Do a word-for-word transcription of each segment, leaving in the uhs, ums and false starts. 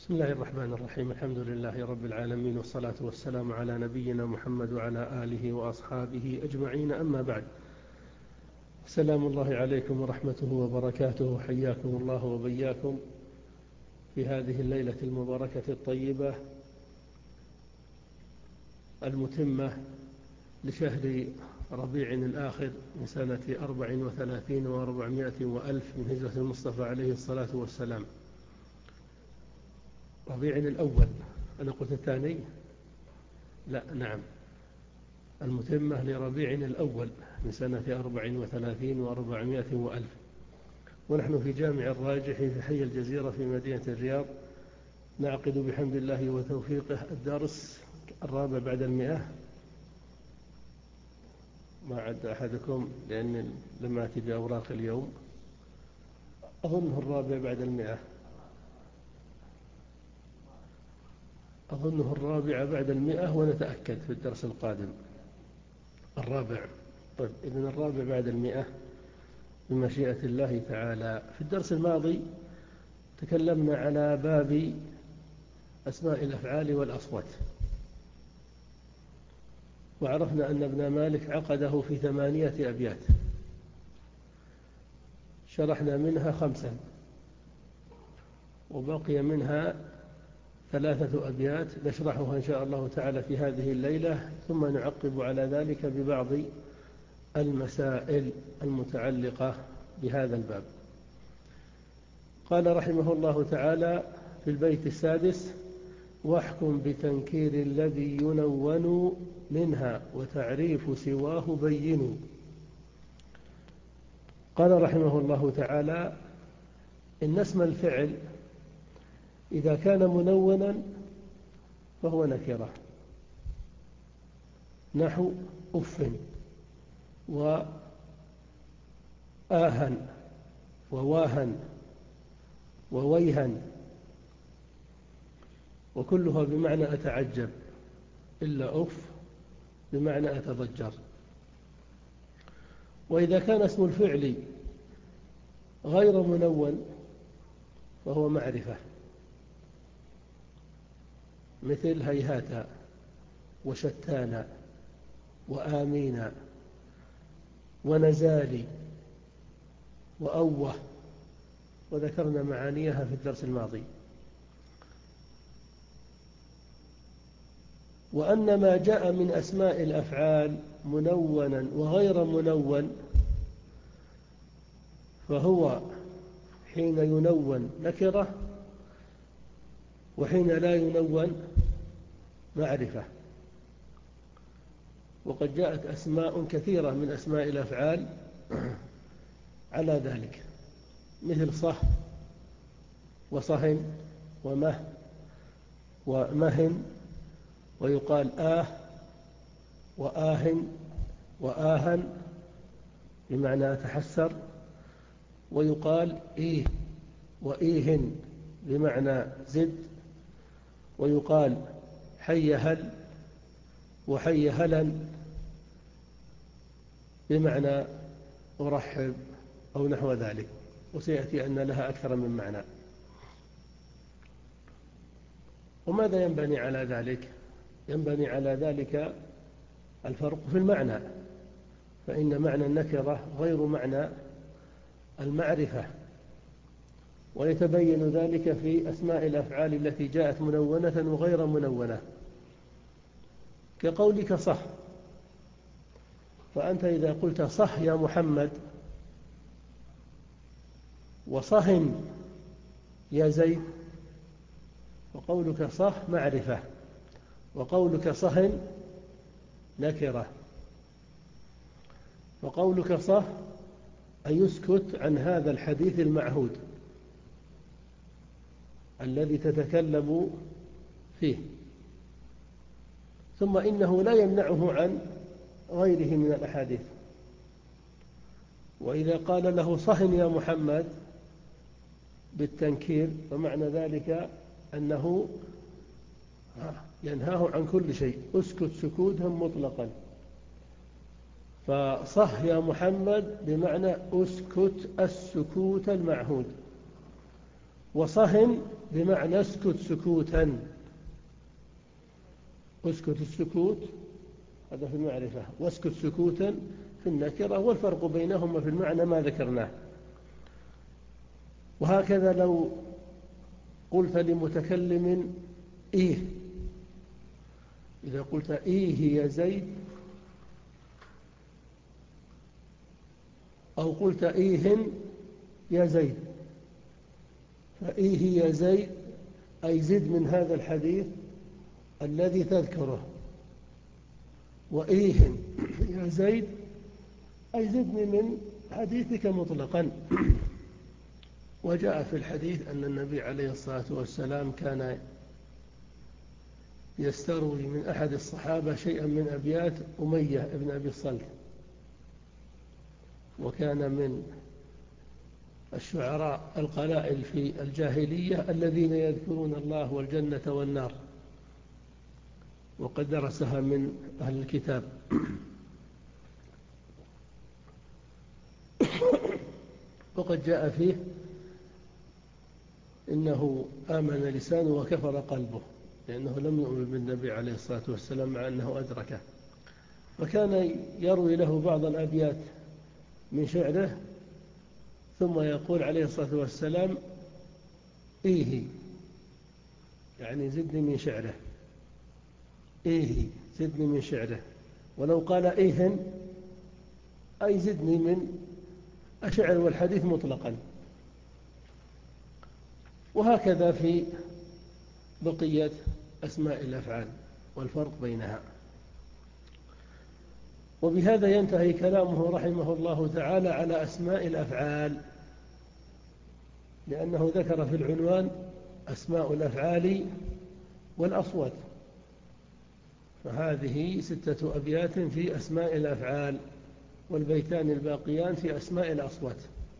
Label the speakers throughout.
Speaker 1: بسم الله الرحمن الرحيم. الحمد لله رب العالمين، والصلاة والسلام على نبينا محمد وعلى آله وأصحابه أجمعين، أما بعد. سلام الله عليكم ورحمته وبركاته، حياكم الله وبياكم في هذه الليلة المباركة الطيبة المتمة لشهر ربيع الآخر من سنة أربع وثلاثين وأربعمائة وألف من هجرة المصطفى عليه الصلاة والسلام. ربيع الأول، أنا قلت الثاني؟ لا، نعم، المتمة لربيع الأول من سنة أربع وثلاثين وأربعمائة وألف، ونحن في جامع الراجح في حي الجزيرة في مدينة الرياض، نعقد بحمد الله وتوفيقه الدرس الرابع بعد المئة. ما عد أحدكم لأن لم أتي بأوراق اليوم، أظنه الرابع بعد المئة، أظنه الرابع بعد المئة، ونتأكد في الدرس القادم. الرابع، طيب إذن الرابع بعد المئة بمشيئة الله تعالى. في الدرس الماضي تكلمنا على باب أسماء الأفعال والأصوات، وعرفنا أن ابن مالك عقده في ثمانية أبيات، شرحنا منها خمسا، وبقي منها ثلاثة أبيات نشرحها إن شاء الله تعالى في هذه الليلة، ثم نعقب على ذلك ببعض المسائل المتعلقة بهذا الباب. قال رحمه الله تعالى في البيت السادس: واحكم بتنكير الذي ينون منها وتعريف سواه بين. قال رحمه الله تعالى: إن اسم الفعل إذا كان منونا فهو نكرة، نحو أف وآهن وواهن وويهن، وكلها بمعنى أتعجب، إلا أف بمعنى أتضجر. وإذا كان اسم الفعل غير منون فهو معرفة، مثل هيهاتا وشتانا وآمينا ونزالي وأوه، وذكرنا معانيها في الدرس الماضي. وأن ما جاء من أسماء الأفعال منونا وغير منون فهو حين ينون نكرة، وحين لا ينون معرفة. وقد جاءت أسماء كثيرة من أسماء الأفعال على ذلك، مثل صح وصهن ومه ومهن، ويقال آه وآهن وآهن بمعنى أتحسر، ويقال إيه وإيهن بمعنى زد، ويقال حي هل وحي هلا بمعنى أرحب أو نحو ذلك، وسيأتي أن لها أكثر من معنى. وماذا ينبني على ذلك؟ ينبني على ذلك الفرق في المعنى، فإن معنى النكرة غير معنى المعرفة، ويتبين ذلك في أسماء الأفعال التي جاءت منونة وغير منونة، كقولك صح، فأنت إذا قلت صح يا محمد وصهن يا زيد، وقولك صح معرفة، وقولك صهن نكرة. وقولك صح أن يسكت عن هذا الحديث المعهود الذي تتكلم فيه، ثم إنه لا يمنعه عن غيره من الأحاديث. وإذا قال له صهن يا محمد بالتنكير فمعنى ذلك أنه ينهاه عن كل شيء، اسكت سكوتا مطلقا. فصح يا محمد بمعنى اسكت السكوت المعهود، وصهن بمعنى اسكت سكوتا، اسكت السكوت هذا في المعرفة، واسكت سكوتا في النكرة، والفرق بينهما في المعنى ما ذكرناه. وهكذا لو قلت لمتكلم إيه، إذا قلت إيه يا زيد، أو قلت إيهن يا زيد، فإيه يا زيد أي زد من هذا الحديث الذي تذكره، وإيهن يا زيد أي زدني من حديثك مطلقا. وجاء في الحديث أن النبي عليه الصلاة والسلام كان يستروي من أحد الصحابة شيئا من أبيات أمية ابن أبي الصلت، وكان من الشعراء القلائل في الجاهلية الذين يذكرون الله والجنة والنار، وقد درسها من أهل الكتاب. وقد جاء فيه إنه آمن لسانه وكفر قلبه، لأنه لم يؤمن بالنبي عليه الصلاة والسلام مع أنه أدركه، فكان يروي له بعض الأبيات من شعره ثم يقول عليه الصلاة والسلام إيه، يعني زدني من شعره، إيه زدني من شعره. ولو قال إيهن أي زدني من الشعر والحديث مطلقا. وهكذا في بقية أسماء الأفعال والفرق بينها. وبهذا ينتهي كلامه رحمه الله تعالى على أسماء الأفعال، لأنه ذكر في العنوان أسماء الأفعال والأصوات، فهذه ستة أبيات في أسماء الأفعال، والبيتان الباقيان في أسماء الأصوات.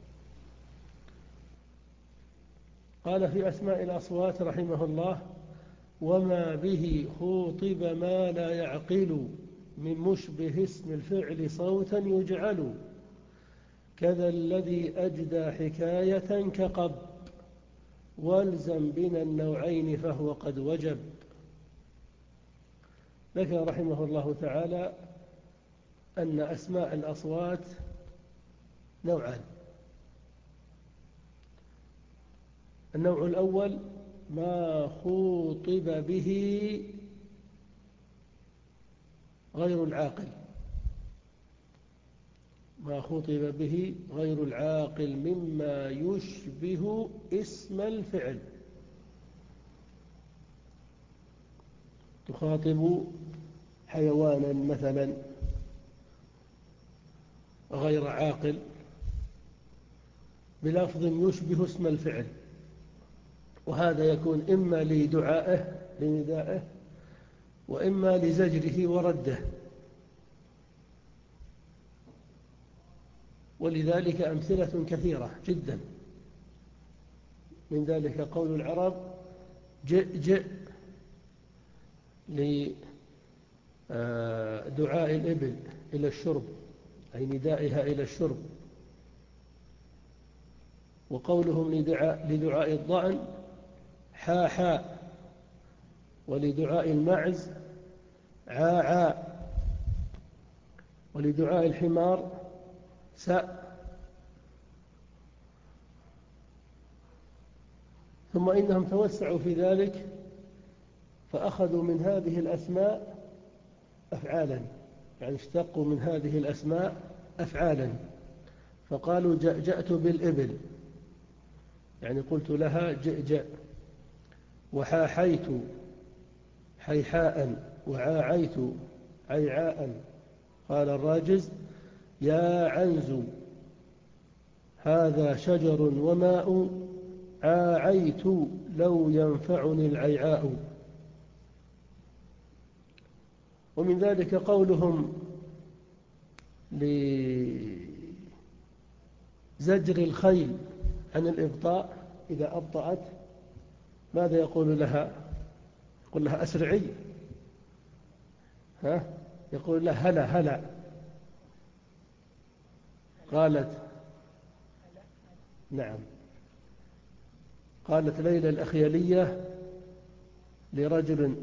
Speaker 1: قال في أسماء الأصوات رحمه الله: وما به خوطب ما لا يعقل، من مشبه اسم الفعل صوتا يجعل، كذا الذي أجدى حكاية كقب، والزم بنا النوعين فهو قد وجب. ذكر رحمه الله تعالى أن أسماء الأصوات نوعان: النوع الأول ما خوطب به غير العاقل، ما خوطب به غير العاقل مما يشبه اسم الفعل. تخاطب حيوانا مثلا غير عاقل بلفظ يشبه اسم الفعل، وهذا يكون إما لدعائه لندائه، وإما لزجره ورده. ولذلك أمثلة كثيرة جدا، من ذلك قول العرب جئ جئ لدعاء الإبل إلى الشرب، أي ندائها إلى الشرب. وقولهم لدعاء, لدعاء الضأن حا حا، ولدعاء المعز عا عا، ولدعاء الحمار سأ. ثم إنهم توسعوا في ذلك فأخذوا من هذه الأسماء أفعالا، يعني اشتقوا من هذه الأسماء أفعالا، فقالوا جأت بالإبل، يعني قلت لها جئ جئ، وحاحيت حيحاء، وعاعيت عيعاء. قال الراجز يا عنز هذا شجر وماء، عاعيت لو ينفعني العيعاء. ومن ذلك قولهم لزجر الخيل عن الإبطاء، إذا أبطأت ماذا يقول لها؟ يقول لها أسرعي، ها؟ يقول لها هلا هلا. قالت نعم قالت ليلى الأخيلية لرجل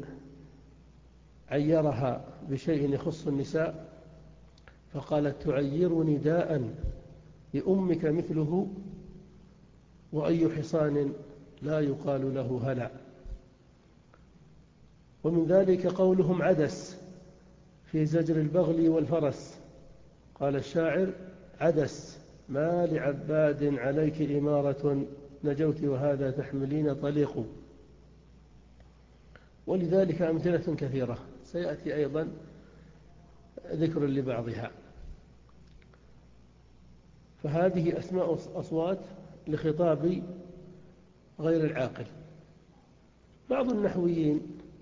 Speaker 1: عيرها بشيء يخص النساء، فقالت: تعيرني داء لأمك مثله، وأي حصان لا يقال له هلع. ومن ذلك قولهم عدس في زجر البغل والفرس. قال الشاعر: عدس ما لعباد عليك إمارة، نجوت وهذا تحملين طليق. ولذلك أمثلة كثيرة سيأتي أيضا ذكر لبعضها. فهذه أسماء أصوات لخطاب غير العاقل. بعض النحويين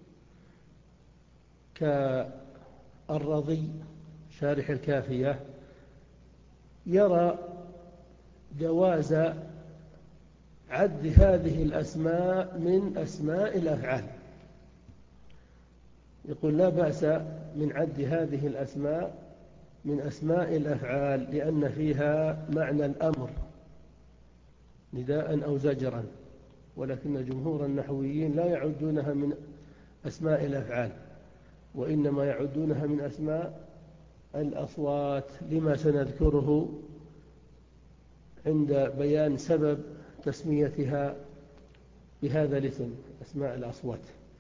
Speaker 1: كالرضي شارح الكافية يرى جواز عد هذه الأسماء من أسماء الأفعال، يقول: لا بأس من عد هذه الأسماء من أسماء الأفعال، لأن فيها معنى الأمر نداء أو زجرا. ولكن جمهور النحويين لا يعدونها من أسماء الأفعال، وإنما يعدونها من أسماء الأصوات، لما سنذكره عند بيان سبب تسميتها بهذا الاسم، أسماء الأصوات.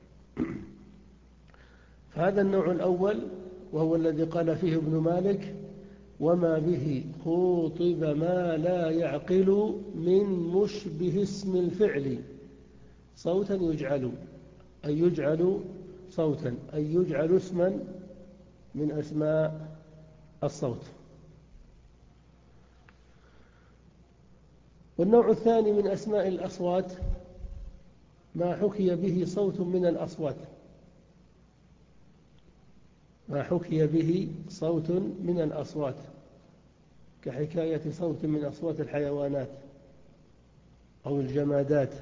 Speaker 1: فهذا النوع الأول، وهو الذي قال فيه ابن مالك: وما به خوطب ما لا يعقل من مشبه اسم الفعل صوتا يجعل، أي يجعل صوتا، أي يجعل اسما من أسماء الصوت. والنوع الثاني من أسماء الأصوات ما حكي به صوت من الأصوات، ما حكي به صوت من الأصوات، كحكاية صوت من أصوات الحيوانات أو الجمادات،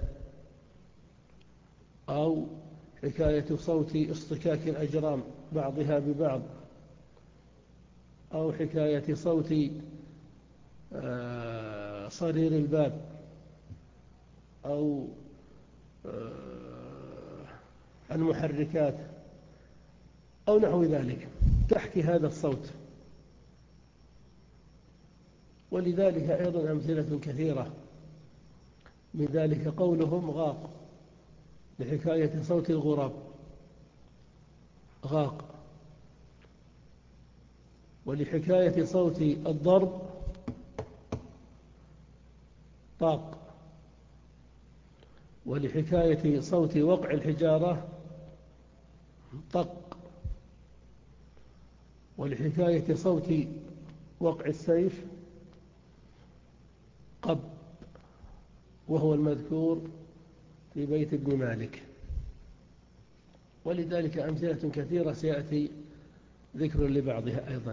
Speaker 1: أو حكاية صوت اصطكاك الأجرام بعضها ببعض، أو حكاية صوت صرير الباب، أو المحركات، أو نحو ذلك، تحكي هذا الصوت. ولذلك أيضا أمثلة كثيرة، من ذلك قولهم غاق لحكاية صوت الغراب، غاق. ولحكاية صوت الضرب طاق. ولحكاية صوت وقع الحجارة طق. ولحكاية صوت وقع السيف قب، وهو المذكور في بيت ابن مالك. ولذلك أمثلة كثيرة سيأتي ذكر لبعضها أيضا.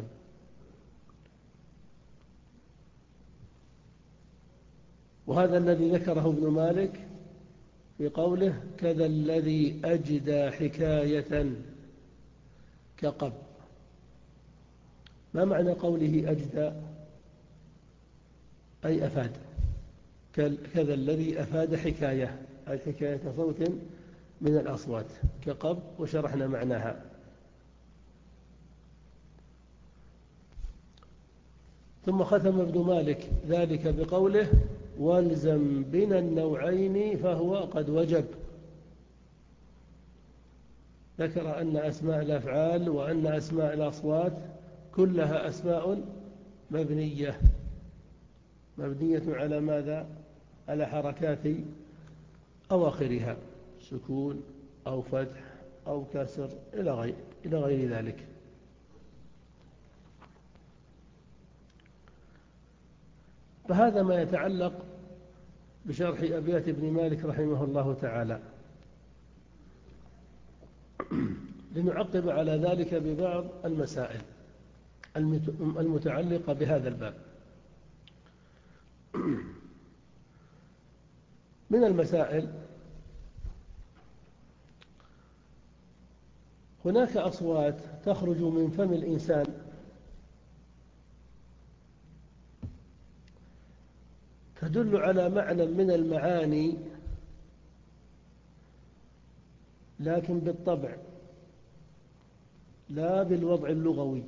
Speaker 1: وهذا الذي ذكره ابن مالك في قوله: كذا الذي أجدى حكاية كقب. ما معنى قوله أجدى؟ أي أفاد. كذا الذي أفاد حكاية، أي حكاية صوت من الأصوات كقب، وشرحنا معناها. ثم ختم ابن مالك ذلك بقوله: والزم بنا النوعين فهو قد وجب. ذكر أن أسماء الأفعال وأن أسماء الأصوات كلها أسماء مبنية. مبنية على ماذا؟ على حركات أواخرها، سكون أو فتح أو كسر إلى غير, إلى غير ذلك. فهذا ما يتعلق بشرح أبيات ابن مالك رحمه الله تعالى. لنعقب على ذلك ببعض المسائل المتعلقة بهذا الباب. من المسائل: هناك أصوات تخرج من فم الإنسان تدل على معنى من المعاني لكن بالطبع لا بالوضع اللغوي.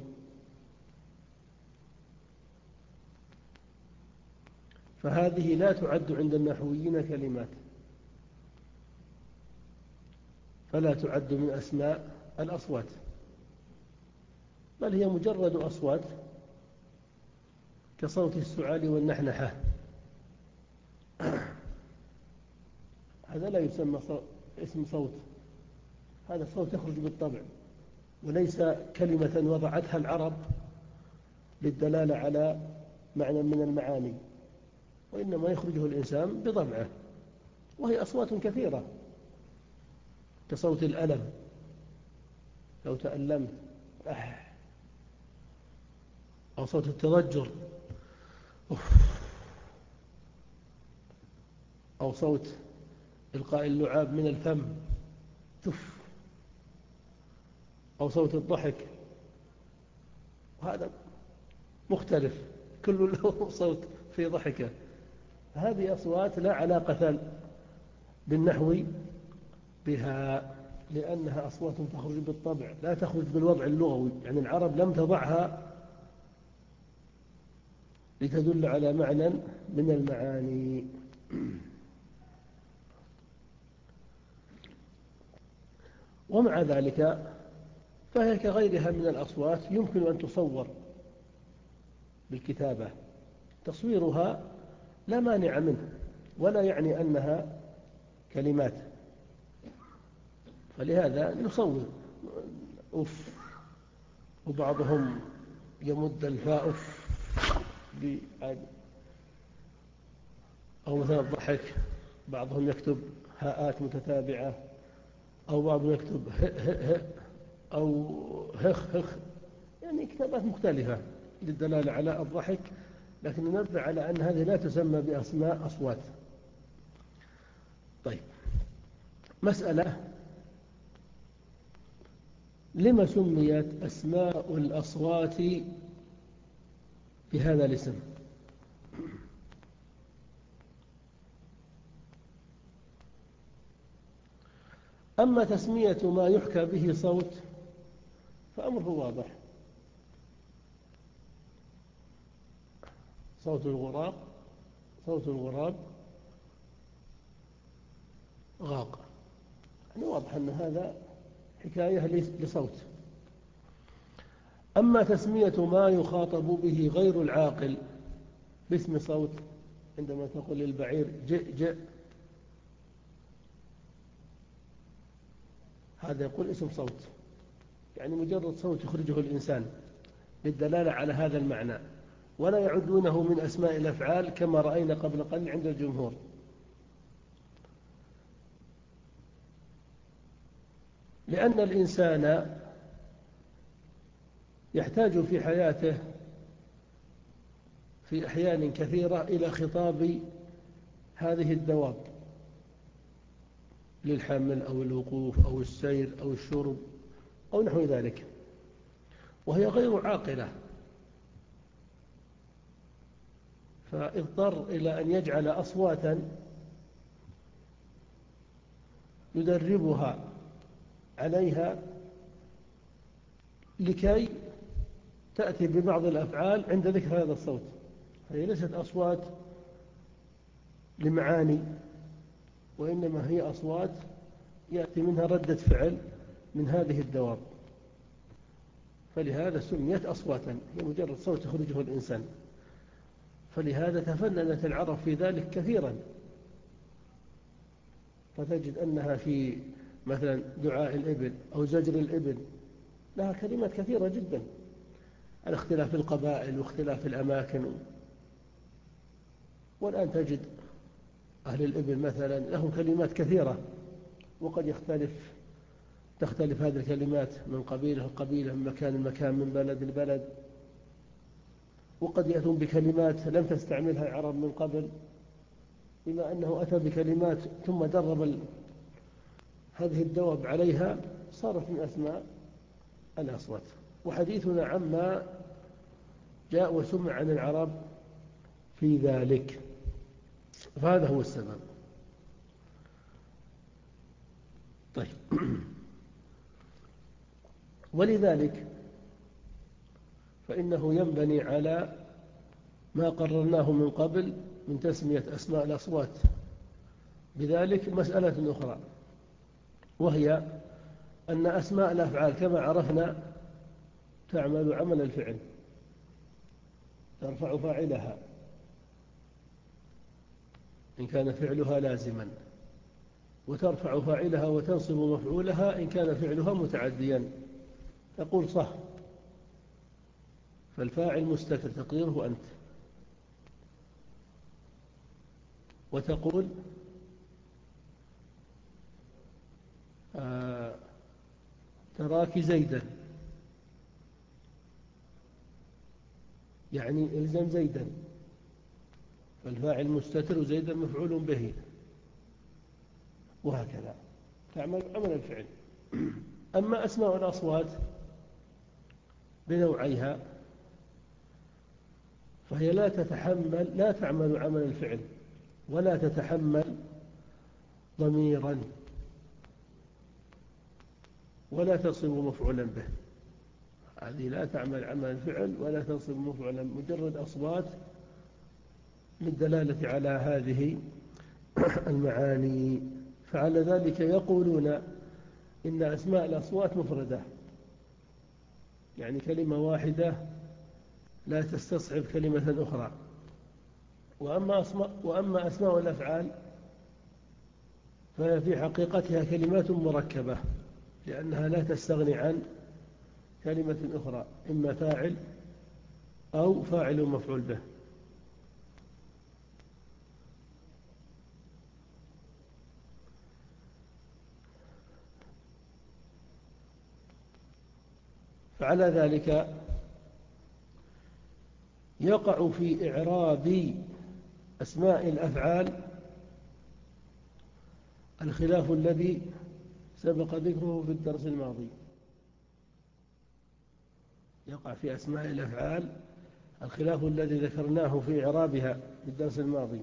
Speaker 1: فهذه لا تعد عند النحويين كلمات، فلا تعد من أسماء الأصوات، بل هي مجرد أصوات كصوت السعال والنحنحة. هذا لا يسمى اسم صوت، هذا صوت يخرج بالطبع، وليس كلمة وضعتها العرب للدلالة على معنى من المعاني، وإنما يخرجه الإنسان بضبعه، وهي أصوات كثيرة كصوت الألم، لو تألمت أح، أو صوت التضجر أف، أو صوت إلقاء اللعاب من الفم تف، أو صوت الضحك، وهذا مختلف كل له صوت في ضحكه. هذه أصوات لا علاقة بالنحو بها، لأنها أصوات تخرج بالطبع لا تخرج بالوضع اللغوي، يعني العرب لم تضعها لتدل على معنى من المعاني. ومع ذلك فهي كغيرها من الأصوات يمكن أن تصور بالكتابة، تصويرها لا مانع منه، ولا يعني أنها كلمات. فلهذا يصور أف، وبعضهم يمد الفاء أف، أو مثلا الضحك بعضهم يكتب هاءات متتابعة، أو بعضهم يكتب ه ه ه أو هخ هخ، يعني كتابات مختلفة للدلالة على الضحك، لكن ننبه على أن هذه لا تسمى بأسماء أصوات. طيب، مسألة: لما سميت أسماء الأصوات بهذا الاسم؟ أما تسمية ما يحكى به صوت فأمره واضح. صوت الغراب صوت الغراب غاق، يعني واضح أن هذا حكاية لصوت. أما تسمية ما يخاطب به غير العاقل باسم صوت، عندما تقول للبعير جئ جئ، هذا يقول اسم صوت، يعني مجرد صوت يخرجه الإنسان للدلالة على هذا المعنى، ولا يعدونه من أسماء الأفعال كما رأينا قبل قليل عند الجمهور. لأن الإنسان يحتاج في حياته في أحيان كثيرة إلى خطاب هذه الدواب للحمل أو الوقوف أو السير أو الشرب أو نحو ذلك، وهي غير عاقلة، فاضطر إلى أن يجعل أصواتا يدربها عليها لكي تأتي ببعض الأفعال عند ذكر هذا الصوت. هي ليست أصوات لمعاني، وإنما هي أصوات يأتي منها ردة فعل من هذه الدواب، فلهذا سميت أصواتا، هي مجرد صوت يخرجه الإنسان. فلهذا تفننت العرب في ذلك كثيرا، فتجد أنها في مثلا دعاء الإبل أو زجر الإبل لها كلمات كثيرة جدا، على اختلاف القبائل واختلاف الأماكن. والآن تجد أهل الإبل مثلا لهم كلمات كثيرة، وقد يختلف تختلف هذه الكلمات من قبيلة لقبيلة، من مكان لمكان، من بلد لبلد، وقد يأتون بكلمات لم تستعملها العرب من قبل، بما أنه أتى بكلمات ثم درب هذه الدواب عليها صارت من أسماء الأصوات. وحديثنا عما جاء وسمع عن العرب في ذلك، فهذا هو السبب. طيب. ولذلك فإنه ينبني على ما قررناه من قبل من تسمية أسماء الأصوات بذلك مسألة أخرى، وهي أن أسماء الأفعال كما عرفنا تعمل عمل الفعل، ترفع فاعلها إن كان فعلها لازما، وترفع فاعلها وتنصب مفعولها إن كان فعلها متعديا. تقول صح، فالفاعل مستتر تقديره أنت، وتقول آه تراك زيدا، يعني إلزم زيدا، فالفاعل مستتر وزيدا مفعول به، وهكذا تعمل عمل الفعل. أما أسماء الأصوات بنوعيها فهي لا تتحمل لا تعمل عمل الفعل ولا تتحمل ضميرا ولا تصب مفعولا به. هذه لا تعمل عمل الفعل ولا تصب مفعولا، مجرد أصوات للدلالة على هذه المعاني. فعلى ذلك يقولون إن أسماء الأصوات مفردة، يعني كلمة واحدة لا تستصحب كلمة أخرى. وأما أسماء, وأما أسماء الأفعال فهي في حقيقتها كلمات مركبة، لأنها لا تستغني عن كلمة أخرى، إما فاعل أو فاعل مفعول به. فعلى ذلك يقع في إعراب أسماء الأفعال الخلاف الذي سبق ذكره في الدرس الماضي. يقع في أسماء الأفعال الخلاف الذي ذكرناه في إعرابها في الدرس الماضي.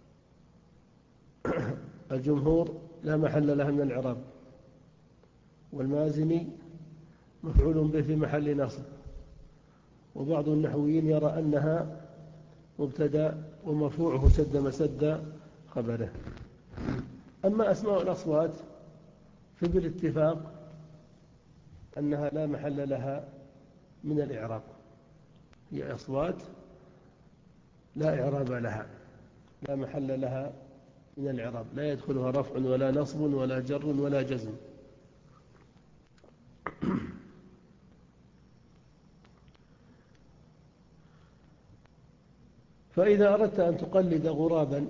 Speaker 1: الجمهور لا محل لها من الإعراب، والمازني مفعول به في محل نصب، وبعض النحويين يرى أنها مبتدأ ومرفوعه سد مسد خبره. أما أسماء الأصوات فبالاتفاق أنها لا محل لها من الإعراب، هي أصوات لا إعراب لها، لا محل لها من الإعراب، لا يدخلها رفع ولا نصب ولا جر ولا جزم. فإذا أردت أن تقلد غرابا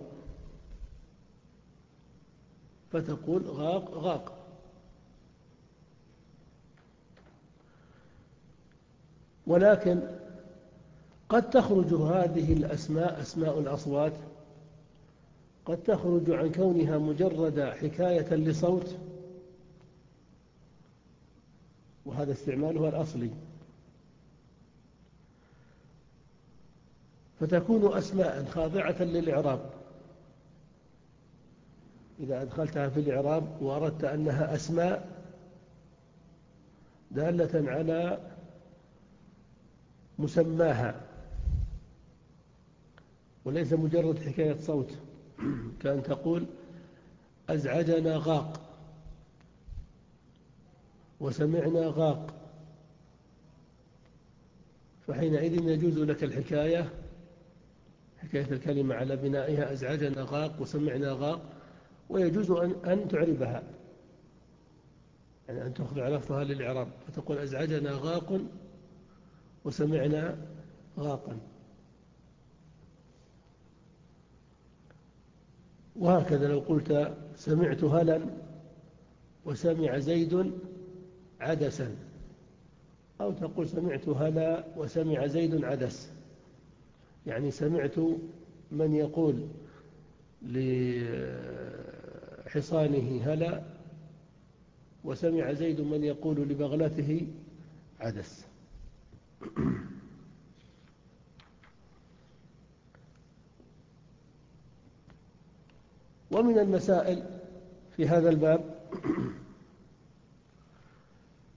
Speaker 1: فتقول غاق غاق. ولكن قد تخرج هذه الأسماء أسماء الأصوات قد تخرج عن كونها مجرد حكاية لصوت، وهذا استعمالها الأصلي، فتكون أسماء خاضعة للإعراب. إذا أدخلتها في الإعراب وأردت أنها أسماء دالة على مسماها وليس مجرد حكاية صوت، كأن تقول أزعجنا غاق وسمعنا غاق، فحينئذ يجوز لك الحكاية حكاية الكلمة على بنائها أزعجنا غاق وسمعنا غاق، ويجوز أن, أن تعربها، يعني أن تخضع لفظها للإعراب فتقول أزعجنا غاق وسمعنا غاقا. وهكذا لو قلت سمعت هلا وسمع زيد عدسا، أو تقول سمعت هلا وسمع زيد عدس، يعني سمعت من يقول لحصانه هلا وسمع زيد من يقول لبغلته عدس. ومن المسائل في هذا الباب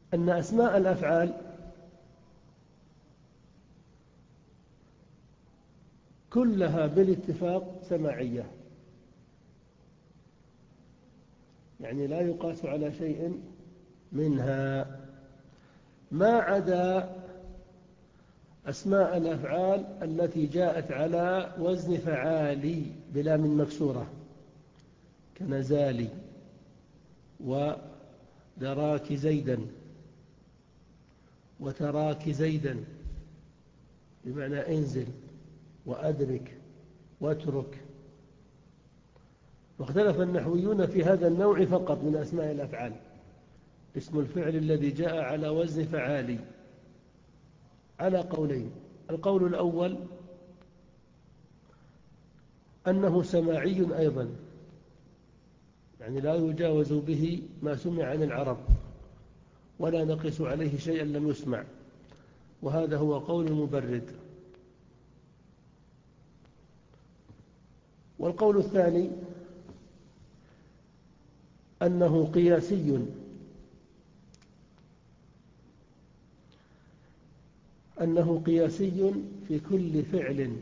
Speaker 1: أن أسماء الأفعال كلها بالاتفاق سماعية، يعني لا يقاس على شيء منها ما عدا أسماء الأفعال التي جاءت على وزن فعالي بلام مكسورة كنزالي ودراك زيدا وتراك زيدا بمعنى انزل وأدرك واترك. واختلف النحويون في هذا النوع فقط من أسماء الأفعال، اسم الفعل الذي جاء على وزن فعالي، على قولين. القول الأول أنه سماعي أيضا، يعني لا يجاوز به ما سمع عن العرب ولا نقص عليه شيئا لم يسمع، وهذا هو قول المبرد. والقول الثاني أنه قياسي، أنه قياسي في كل فعل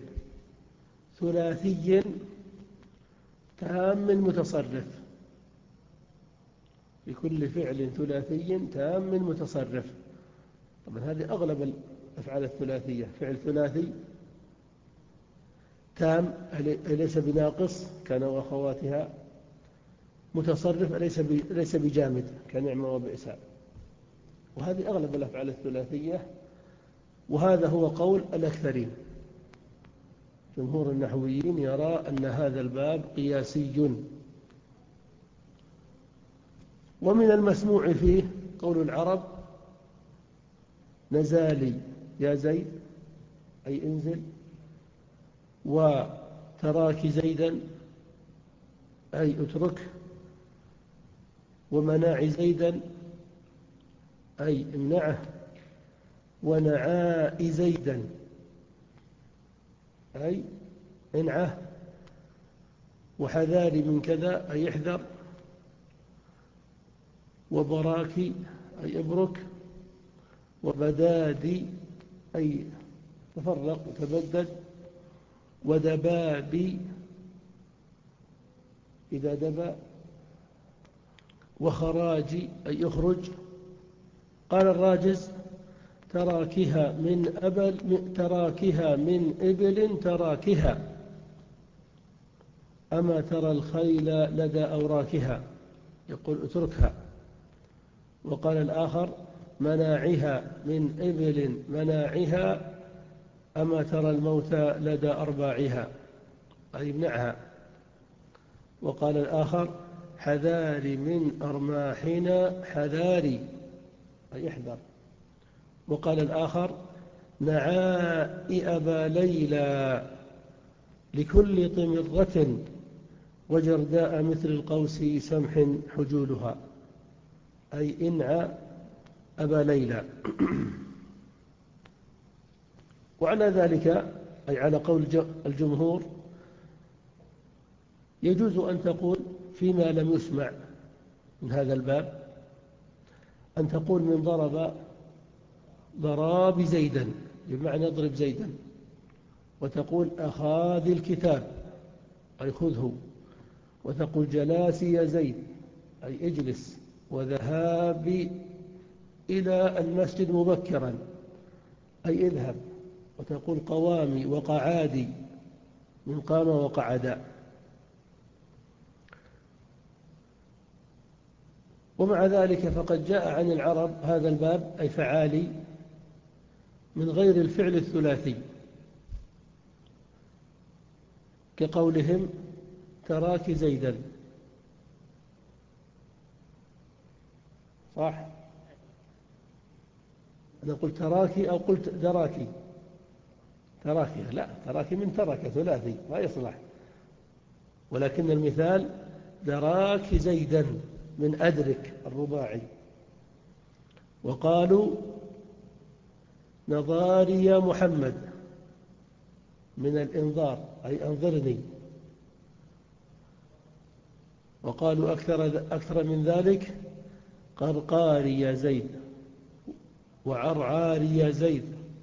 Speaker 1: ثلاثي تام متصرف، في كل فعل ثلاثي تام متصرف. طبعا هذه أغلب الأفعال الثلاثية، فعل ثلاثي تام أليس بناقص كان وأخواتها، متصرف أليس بجامد كنعم وبئس، وهذه أغلب الأفعال الثلاثية، وهذا هو قول الأكثرين. جمهور النحويين يرى أن هذا الباب قياسي. ومن المسموع فيه قول العرب نزالي يا زيد أي انزل، وتراك زيدا أي اترك، ومناع زيدا أي امنعه، ونعاء زيدا أي انعه، وحذار من كذا أي احذر، وبراكي أي ابرك، وبدادي أي تفرق وتبدد، ودبابي إذا دبا، وخراجي أي اخرج. قال الراجز تراكها من أبل تراكها من إبل تراكها، أما ترى الخيل لدى أوراكها، يقول اتركها. وقال الآخر مناعها من إبل مناعها، أما ترى الموت لدى أرباعها أي امنعها. وقال الآخر حذاري من أرماحنا حذاري أي احذر. وقال الآخر نعاء أبا ليلى لكل طمرة، وجرداء مثل القوس سمح حجولها أي انعى أبا ليلى. وعلى ذلك أي على قول الجمهور يجوز أن تقول فيما لم يسمع من هذا الباب، أن تقول من ضرب ضراب زيدا بمعنى اضرب زيدا، وتقول أخاذ الكتاب أي خذه، وتقول جلاسي يا زيد أي اجلس، وذهابي إلى المسجد مبكرا أي اذهب، وتقول قوامي وقعادي من قام وقعدا. ومع ذلك فقد جاء عن العرب هذا الباب أي فعالي من غير الفعل الثلاثي، كقولهم تراك زيدا، صح؟ أنا قلت تراكي أو قلت دراكي؟ تراكي، لا، تراكي من ترك ثلاثي لا يصلح، ولكن المثال دراك زيدا من أدرك الرباعي. وقالوا نظاري يا محمد من الإنظار أي أنظرني. وقالوا أكثر, أكثر من ذلك قرقاري يا زيد وعرعاري زيد.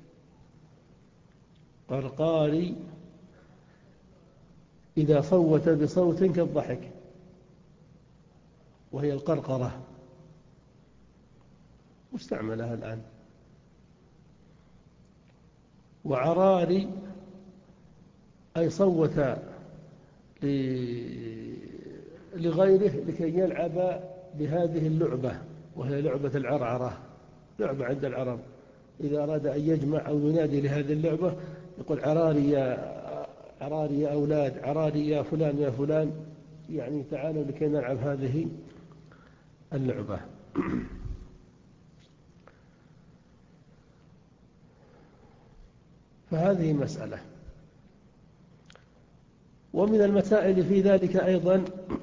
Speaker 1: قرقاري إذا صوت بصوت كالضحك، وهي القرقرة مستعملها الآن. وعراري أي صوت لغيره لكي يلعب بهذه اللعبة، وهي لعبة العرعرة، لعبة عند العرب. إذا أراد أن يجمع أو ينادي لهذه اللعبة يقول عراري يا عراري يا أولاد، عراري يا فلان يا فلان، يعني تعالوا لكي نلعب هذه اللعبة. فهذه مسألة. ومن المسائل في ذلك أيضا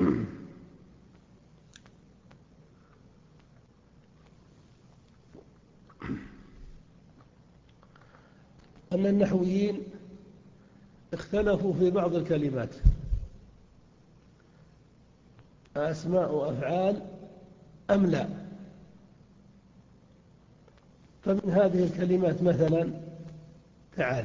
Speaker 1: أن النحويين اختلفوا في بعض الكلمات، أسماء أفعال أم لا. فمن هذه الكلمات مثلا تعال،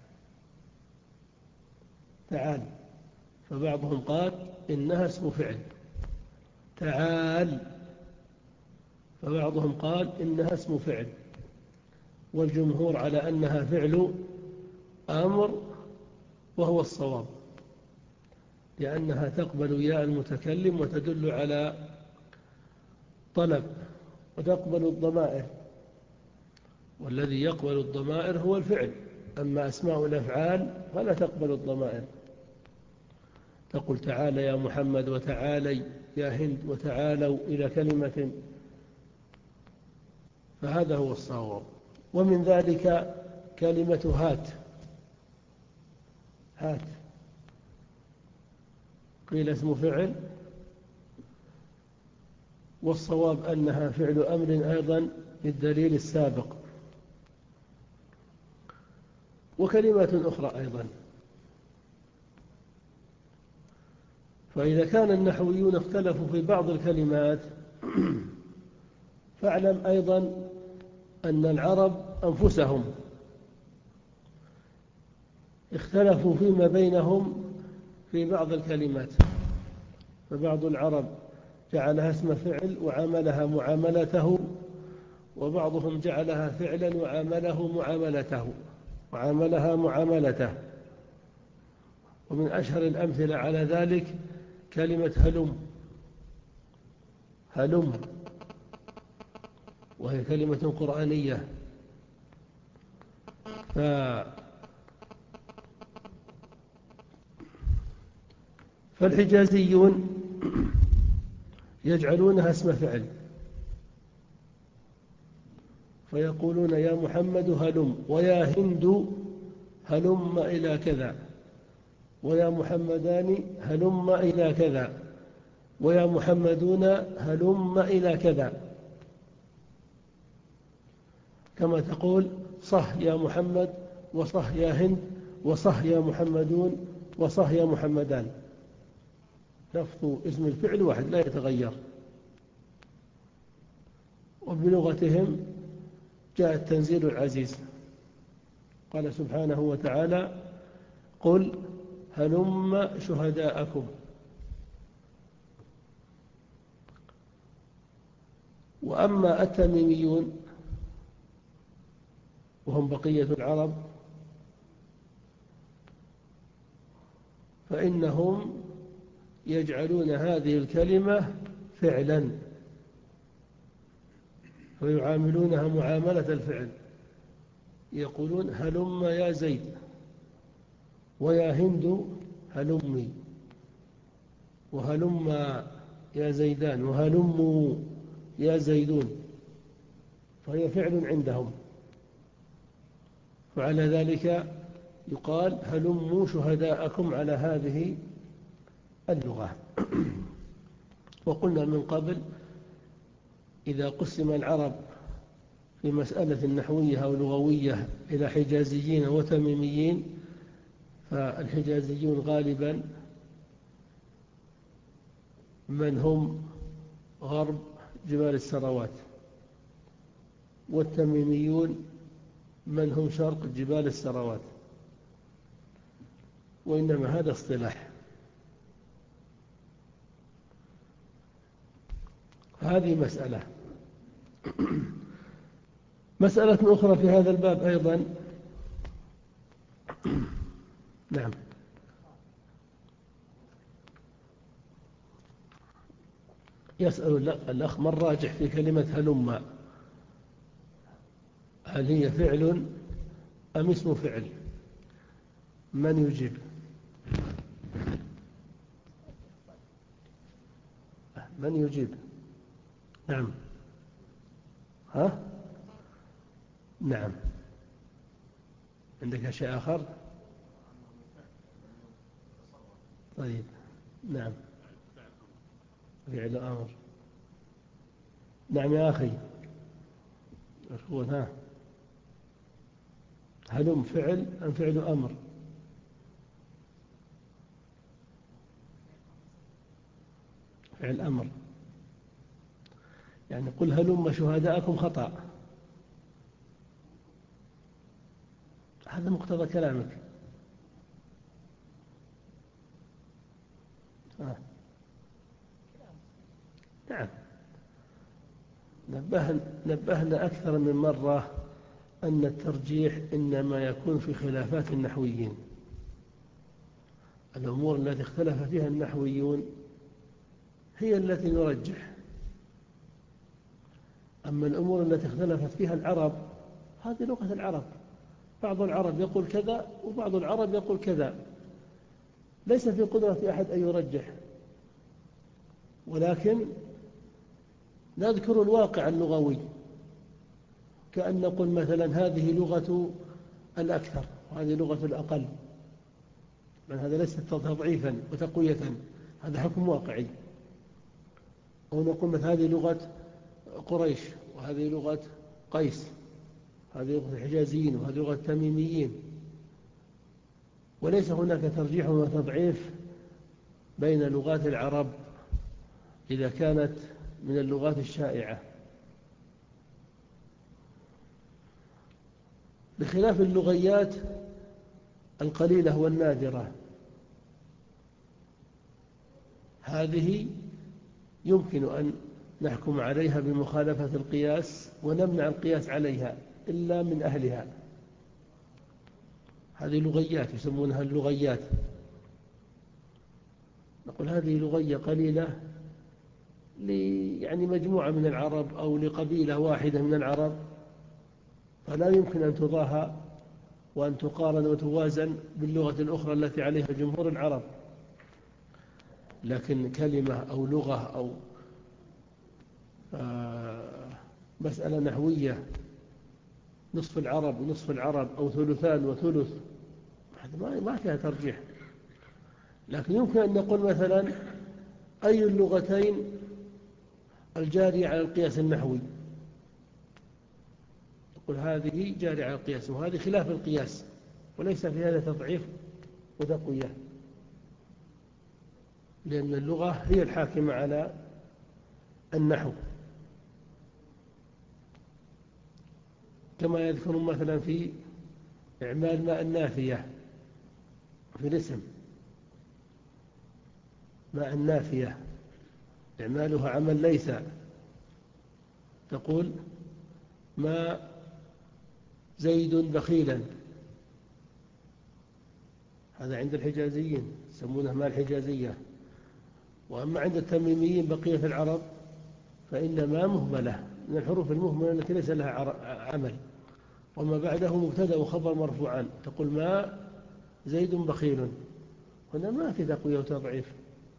Speaker 1: تعال، فبعضهم قال إنها اسم فعل تعال، فبعضهم قال إنها اسم فعل، والجمهور على أنها فعل أمر، وهو الصواب، لأنها تقبل ياء المتكلم وتدل على طلب، وتقبل الضمائر، والذي يقبل الضمائر هو الفعل. أما أسماء الأفعال فلا تقبل الضمائر. تقول تعال يا محمد، وتعالي يا هند، وتعالوا إلى كلمة، فهذا هو الصواب. ومن ذلك كلمة هات، هات قيل اسم فعل، والصواب أنها فعل أمر أيضا للدليل السابق. وكلمات أخرى أيضا. فإذا كان النحويون اختلفوا في بعض الكلمات فاعلم أيضا أن العرب أنفسهم اختلفوا فيما بينهم في بعض الكلمات. فبعض العرب جعلها اسم فعل وعاملها معاملته، وبعضهم جعلها فعلا وعامله معاملته وعاملها معاملته. ومن أشهر الأمثلة على ذلك كلمة هلم، هلم، وهي كلمة قرآنية. ف فالحجازيون يجعلونها اسم فعل، فيقولون يا محمد هلم، ويا هند هلم إلى كذا، ويا محمدان هلم إلى كذا، ويا محمدون هلم إلى كذا. كما تقول صح يا محمد، وصح يا هند، وصح يا محمدون، وصح يا محمدان. لفظ اسم الفعل واحد لا يتغير. وبلغتهم جاء التنزيل العزيز، قال سبحانه وتعالى قل هلم شهداءكم. وأما التميميون وهم بقية العرب فإنهم يجعلون هذه الكلمة فعلا، ويعاملونها معاملة الفعل. يقولون هلم يا زيد، ويا هند هلمي، وهلم يا زيدان، وهلموا يا زيدون، فهي فعل عندهم. وعلى ذلك يقال هلموا شهداءكم على هذه اللغة. وقلنا من قبل إذا قسم العرب في مسألة نحوية أو لغوية إلى حجازيين وتميميين، فالحجازيون غالبا من هم غرب جبال السروات، والتميميون من هم شرق جبال السروات، وإنما هذا اصطلاح. هذه مسألة. مسألة أخرى في هذا الباب أيضا. نعم. يسأل الأخ ما الراجح في كلمة هلم، هل هي فعل أم اسم فعل؟ من يجيب؟ من يجيب؟ نعم. ها؟ نعم. عندك شيء آخر؟ طيب. نعم. فعل أمر. نعم يا أخي. ها، هلم فعل أم فعل أمر؟ فعل أمر. يعني قل هلم شهداءكم خطأ، هذا مقتضى كلامك. آه. نعم. نبهنا, نبهنا أكثر من مرة أن الترجيح إنما يكون في خلافات النحويين. الأمور التي اختلف فيها النحويون هي التي نرجح، أما الأمور التي اختلفت فيها العرب هذه لغة العرب، بعض العرب يقول كذا وبعض العرب يقول كذا، ليس في قدرة أحد أن يرجح، ولكن نذكر الواقع اللغوي، كأن نقول مثلا هذه لغة الأكثر وهذه لغة الأقل، من هذا ليس تضعيفا وتقوية، هذا حكم واقعي. أو نقول مثلا هذه لغة قريش وهذه لغة قيس، هذه لغة الحجازيين وهذه لغة التميميين، وليس هناك ترجيح وتضعيف بين لغات العرب إذا كانت من اللغات الشائعة، بخلاف اللغيات القليلة والنادرة، هذه يمكن أن نحكم عليها بمخالفة القياس ونمنع القياس عليها إلا من أهلها. هذه لغيات يسمونها اللغيات، نقول هذه لغية قليلة يعني مجموعة من العرب أو لقبيلة واحدة من العرب، فلا يمكن أن تضاهى وأن تقارن وتوازن باللغة الأخرى التي عليها جمهور العرب. لكن كلمة أو لغة أو آه مسألة نحوية نصف العرب ونصف العرب أو ثلثان وثلث، ما فيها ترجيح. لكن يمكن أن نقول مثلا أي اللغتين الجارية على القياس النحوي، نقول هذه جارية على القياس وهذه خلاف القياس، وليس في هذا تضعيف وتقوية، لأن اللغة هي الحاكمة على النحو. كما يذكر مثلا في إعمال ماء النافية في الاسم، ماء النافية إعمالها عمل ليس، تقول ما زيد بخيلا، هذا عند الحجازيين يسمونه ماء الحجازية. وأما عند التميميين بقية العرب فإن ما مهملة من الحروف المهملة التي ليس لها عمل، وما بعده مبتدأ وخبر مرفوعان، تقول ما زيد بخيل، هنا ما في تقوية وتضعيف.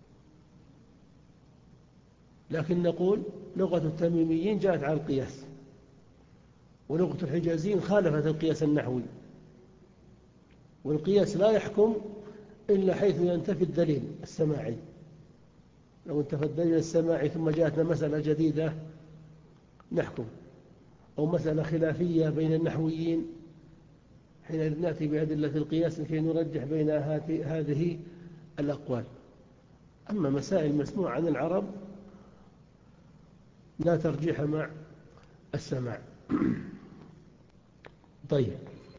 Speaker 1: لكن نقول لغة التميميين جاءت على القياس، ولغة الحجازيين خالفت القياس النحوي، والقياس لا يحكم إلا حيث ينتفي الدليل السماعي. لو انتفى الدليل السماعي ثم جاءتنا مسألة جديدة نحكم، أو مسألة خلافية بين النحويين، حين نأتي بأدلة القياس لكي نرجح بين هذه الأقوال. أما مسائل مسموعة عن العرب لا ترجيح مع السماع. طيب.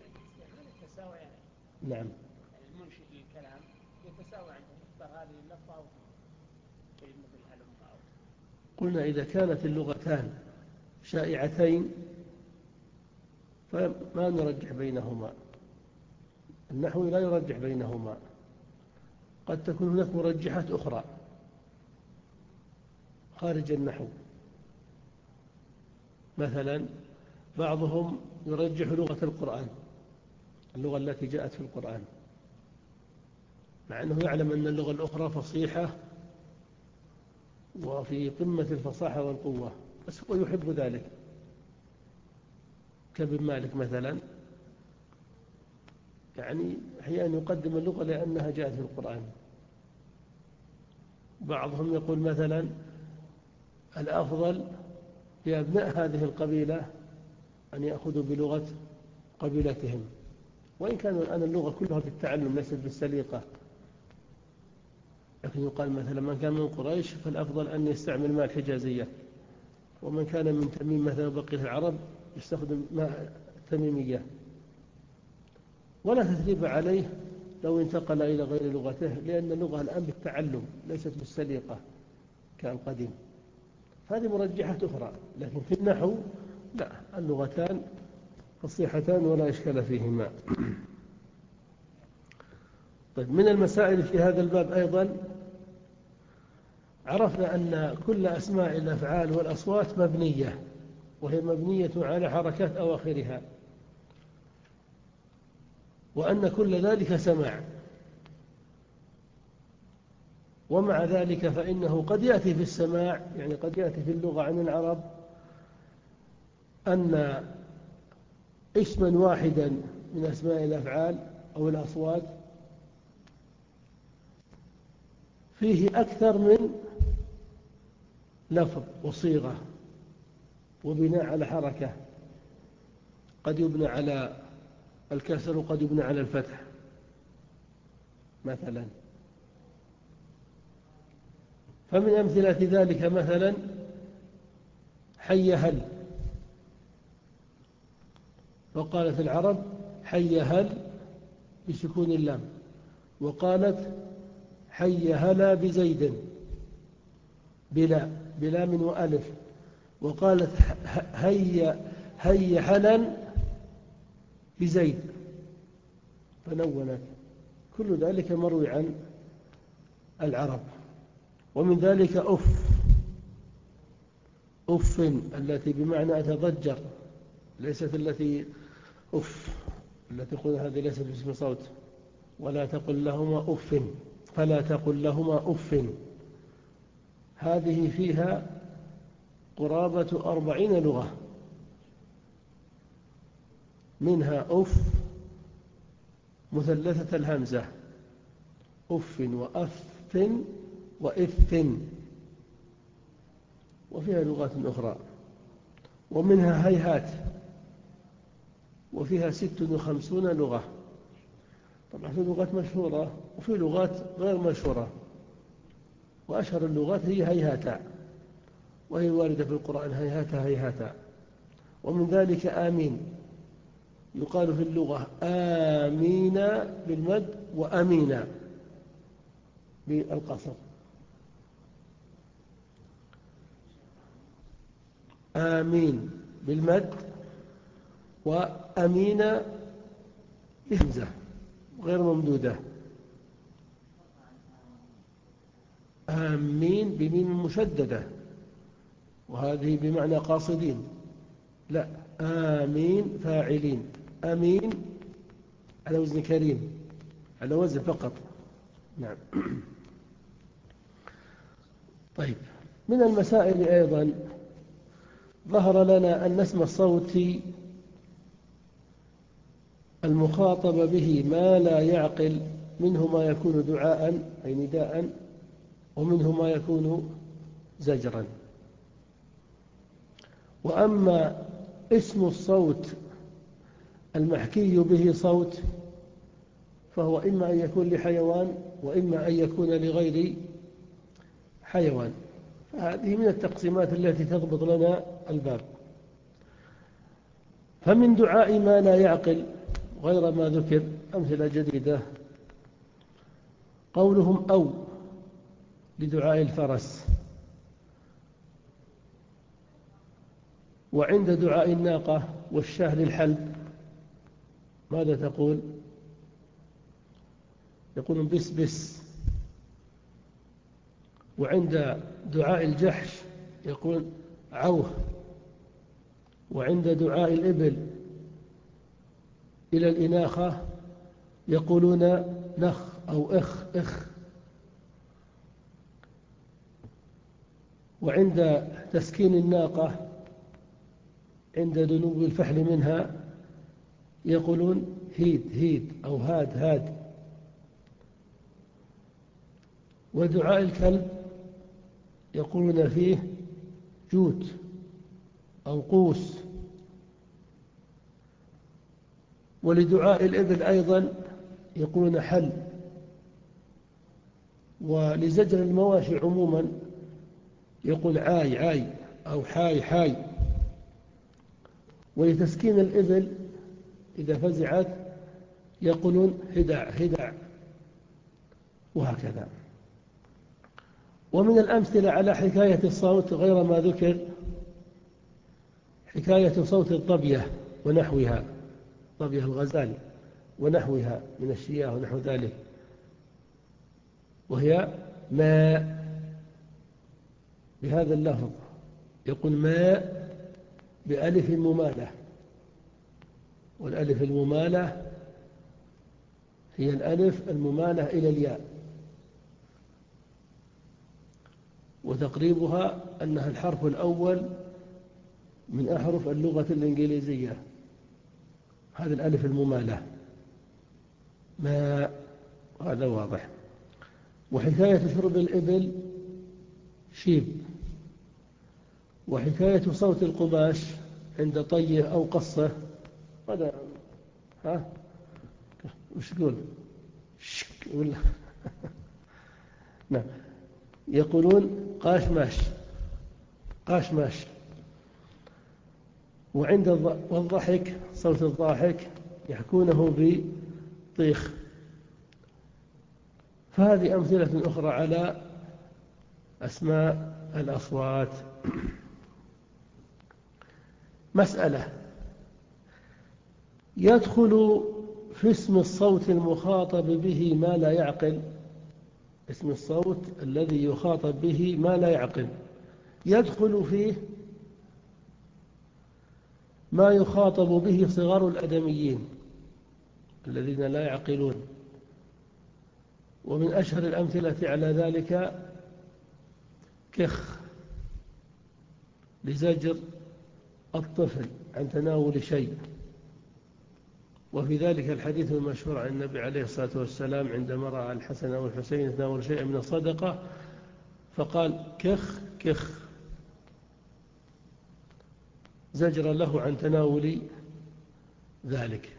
Speaker 1: نعم.
Speaker 2: المنشئ للكلام يتساوى عنده تختار هذه اللفظة أو شيء مثل هلم أو.
Speaker 1: قلنا إذا كانت اللغتان شائعتين فما نرجح بينهما. النحو لا يرجح بينهما، قد تكون هناك مرجحات أخرى خارج النحو. مثلا بعضهم يرجح لغة القرآن، اللغة التي جاءت في القرآن، مع أنه يعلم أن اللغة الأخرى فصيحة وفي قمة الفصاحة والقوة، بس هو يحب ذلك، كابن مالك مثلا، يعني أحيانا يقدم اللغة لأنها جاءت في القرآن. بعضهم يقول مثلا الأفضل لأبناء هذه القبيلة أن يأخذوا بلغة قبيلتهم، وإن كانوا الآن اللغة كلها بالتعلم ليست بالسليقة، لكن يقال مثلا من كان من قريش فالأفضل أن يستعمل ماء الحجازية، ومن كان من تميم مثلا بقية العرب يستخدم ماء التميمية، ولا تثريب عليه لو انتقل إلى غير لغته، لأن اللغة الآن بالتعلم ليست بالسليقة كالقديم. هذه مرجحات أخرى، لكن في النحو لا، اللغتان فصيحتان ولا إشكال فيهما. طيب، من المسائل في هذا الباب أيضا عرفنا أن كل أسماء الأفعال والأصوات مبنية، وهي مبنية على حركات أواخرها، وأن كل ذلك سماع. ومع ذلك فإنه قد يأتي في السماع، يعني قد يأتي في اللغة عن العرب أن اسما واحدا من أسماء الأفعال أو الأصوات فيه أكثر من لفظ وصيغة وبناء على حركة، قد يبنى على الكسر وقد يبنى على الفتح مثلا. فمن أمثلة ذلك مثلا حي هل، وقالت العرب حي هل بسكون اللام، وقالت حي هلا بزيد بلا بلام وألف، وقالت هيا هيا حلا بزيد، فنونت. كل ذلك مروي عن العرب. ومن ذلك أف، أف التي بمعنى أتضجر، ليست التي أف التي تقول هذه ليست باسم صوت. ولا تقل لهما أف، فلا تقل لهما أف، هذه فيها قرابة أربعين لغة، منها أف مثلثة الهمزة، أف وأف وإف، وفيها لغات أخرى. ومنها هيهات، وفيها ست وخمسون لغة. طبعا في لغات مشهورة وفي لغات غير مشهورة، وأشهر اللغات هي هيهاتا، وهي واردة في القرآن هيهاتا هيهاتا. ومن ذلك آمين، يقال في اللغة آمين بالمد وأمين بالقصر. آمين بالمد وأمين بهمزة غير ممدودة. آمين بميم مشددة، وهذه بمعنى قاصدين. لا، آمين فاعلين، أمين على وزن كريم، على وزن فقط. نعم. طيب، من المسائل أيضا ظهر لنا أن اسم الصوت المخاطب به ما لا يعقل، منه ما يكون دعاء أي نداء، ومنه ما يكون زجرا. وأما اسم الصوت المحكي به صوت فهو إما أن يكون لحيوان وإما أن يكون لغير حيوان. فهذه من التقسيمات التي تضبط لنا الباب. فمن دعاء ما لا يعقل غير ما ذكر أمثلة جديدة قولهم أو لدعاء الفرس، وعند دعاء الناقة والشاه للحلب ماذا تقول؟ يقولون بس بس. وعند دعاء الجحش يقول عوه. وعند دعاء الإبل إلى الإناخة يقولون نخ أو إخ إخ. وعند تسكين الناقة عند دنو الفحل منها يقولون هيد هيد أو هاد هاد. ودعاء الكلب يقولون فيه جوت أو قوس. ولدعاء الإبل أيضا يقولون حل. ولزجر المواشي عموما يقول عاي عاي أو حاي حاي. ولتسكين الإبل إذا فزعت يقولون هدع هدع، وهكذا. ومن الأمثلة على حكاية الصوت غير ما ذكر حكاية صوت الطبية ونحوها، طبية الغزال ونحوها من الشياه ونحو ذلك، وهي ماء بهذا اللفظ. يقول ماء بألف ممالة، والألف الممالة هي الألف الممالة إلى الياء، وتقريبها أنها الحرف الأول من أحرف اللغة الإنجليزية. هذا الألف الممالة ماء، هذا واضح. وحكاية شرب الإبل شيب. وحكاية صوت القماش عند طيه أو قصه هذا ها وش يقول شك ولا نعم يقولون قاشماش قاشماش. وعند الضحك صوت الضاحك يحكونه بطيخ. فهذه أمثلة أخرى على أسماء الأصوات. مسألة: يدخل في اسم الصوت المخاطب به ما لا يعقل. اسم الصوت الذي يخاطب به ما لا يعقل يدخل فيه ما يخاطب به صغار الأدميين الذين لا يعقلون. ومن أشهر الأمثلة على ذلك كخ لزجر الطفل عن تناول شيء. وفي ذلك الحديث المشهور عن النبي عليه الصلاة والسلام عندما رأى الحسن أو الحسين يتناول شيئا من الصدقة فقال كخ كخ زجر له عن تناول ذلك.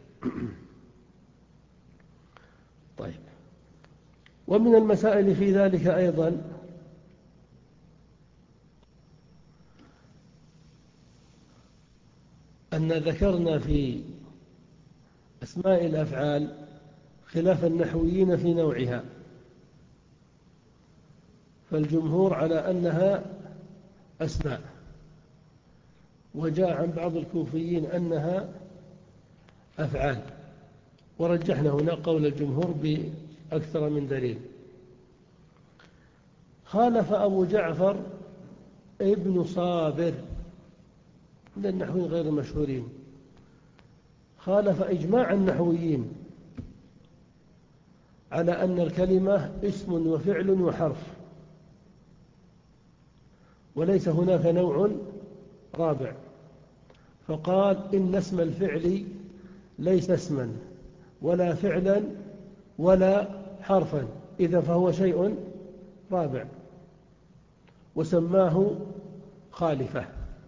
Speaker 1: طيب. ومن المسائل في ذلك أيضا أن ذكرنا في أسماء الأفعال خلاف النحويين في نوعها، فالجمهور على أنها أسماء، وجاء عن بعض الكوفيين أنها أفعال، ورجحنا هنا قول الجمهور بأكثر من دليل. خالف أبو جعفر ابن صابر من النحويين غير المشهورين، خالف إجماع النحويين على أن الكلمة اسم وفعل وحرف، وليس هناك نوع رابع. فقال إن اسم الفعل ليس اسما ولا فعلا ولا حرفا، إذا فهو شيء رابع، وسماه خالفة.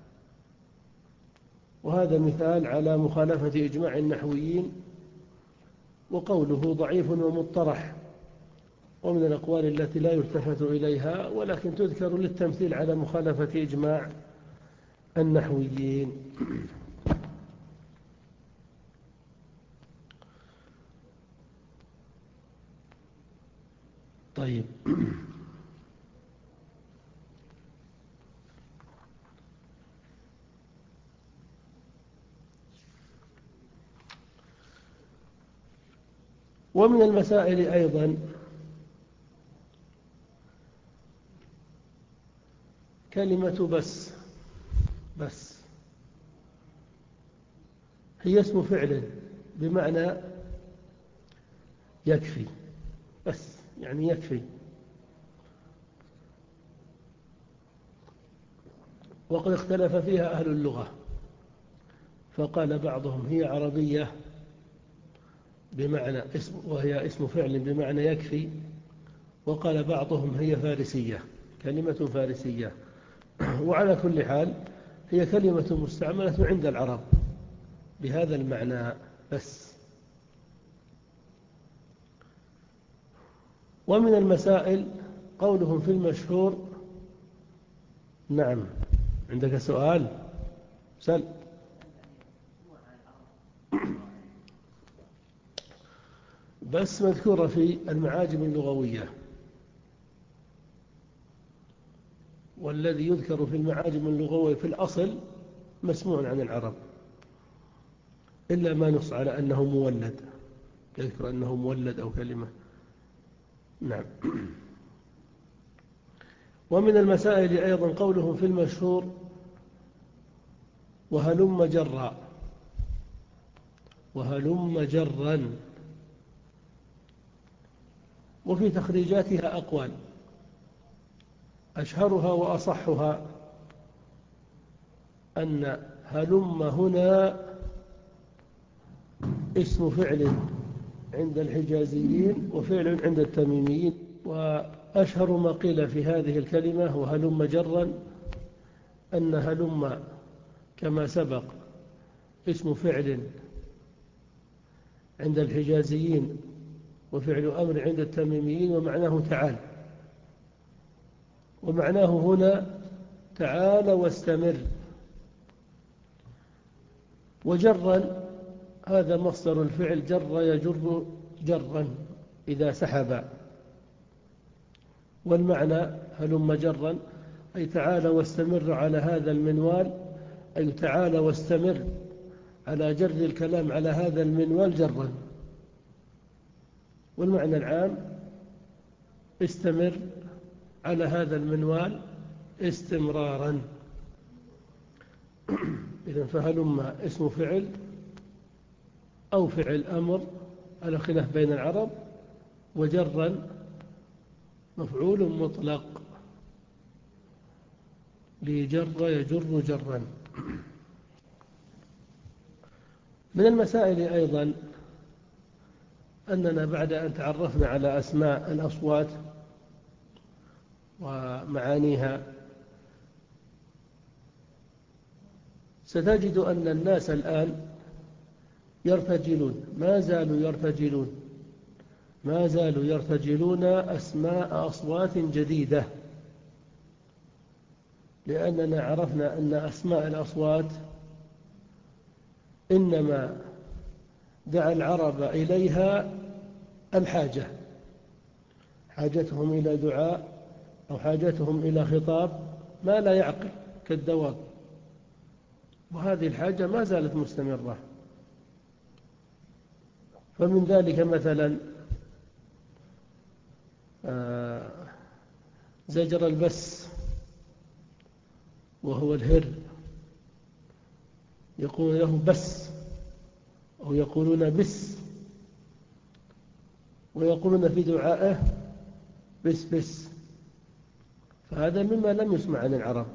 Speaker 1: وهذا مثال على مخالفة إجماع النحويين، وقوله ضعيف ومطرح، ومن الأقوال التي لا يلتفت إليها ولكن تذكر للتمثيل على مخالفة إجماع النحويين. طيب. ومن المسائل أيضا كلمة بس. بس هي اسم فعل بمعنى يكفي، بس يعني يكفي. وقد اختلف فيها أهل اللغة، فقال بعضهم هي عربية بمعنى اسم، وهي اسم فعل بمعنى يكفي، وقال بعضهم هي فارسية، كلمة فارسية. وعلى كل حال هي كلمة مستعملة عند العرب بهذا المعنى بس. ومن المسائل قولهم في المشهور. نعم، عندك سؤال؟ سل. بس مذكورة في المعاجم اللغوية، والذي يذكر في المعاجم اللغوية في الأصل مسموع عن العرب، إلا ما نص على أنه مولد، يذكر أنه مولد أو كلمة. نعم. ومن المسائل أيضا قولهم في المشهور وهلم جرا. وهلم جرا. وفي تخريجاتها أقوال، أشهرها وأصحها أن هلم هنا اسم فعل عند الحجازيين وفعل عند التميميين. وأشهر ما قيل في هذه الكلمة وهلم جرا أن هلم كما سبق اسم فعل عند الحجازيين وفعل أمر عند التميميين، ومعناه تعال. ومعناه هنا تعال واستمر. وجرا هذا مصدر الفعل، جر يجر جرا إذا سحب. والمعنى هلم جرا أي تعال واستمر على هذا المنوال، أي تعال واستمر على جر الكلام على هذا المنوال جرا. والمعنى العام استمر على هذا المنوال استمرارا. إذن فهلم اسم فعل أو فعل أمر على خلاف بين العرب، وجرا مفعول مطلق لجر يجر جرا. من المسائل أيضا أننا بعد أن تعرفنا على أسماء الأصوات ومعانيها، ستجد أن الناس الآن يرتجلون، ما زالوا يرتجلون ما زالوا يرتجلون أسماء أصوات جديدة، لأننا عرفنا أن أسماء الأصوات إنما دعا العرب إليها الحاجة، حاجتهم إلى دعاء أو حاجتهم إلى خطاب ما لا يعقل كالدواب، وهذه الحاجة ما زالت مستمرة. فمن ذلك مثلا زجر البس وهو الهر، يقول له بس، أو يقولون بس، ويقولون في دعائه بس بس. فهذا مما لم يسمع عن العرب،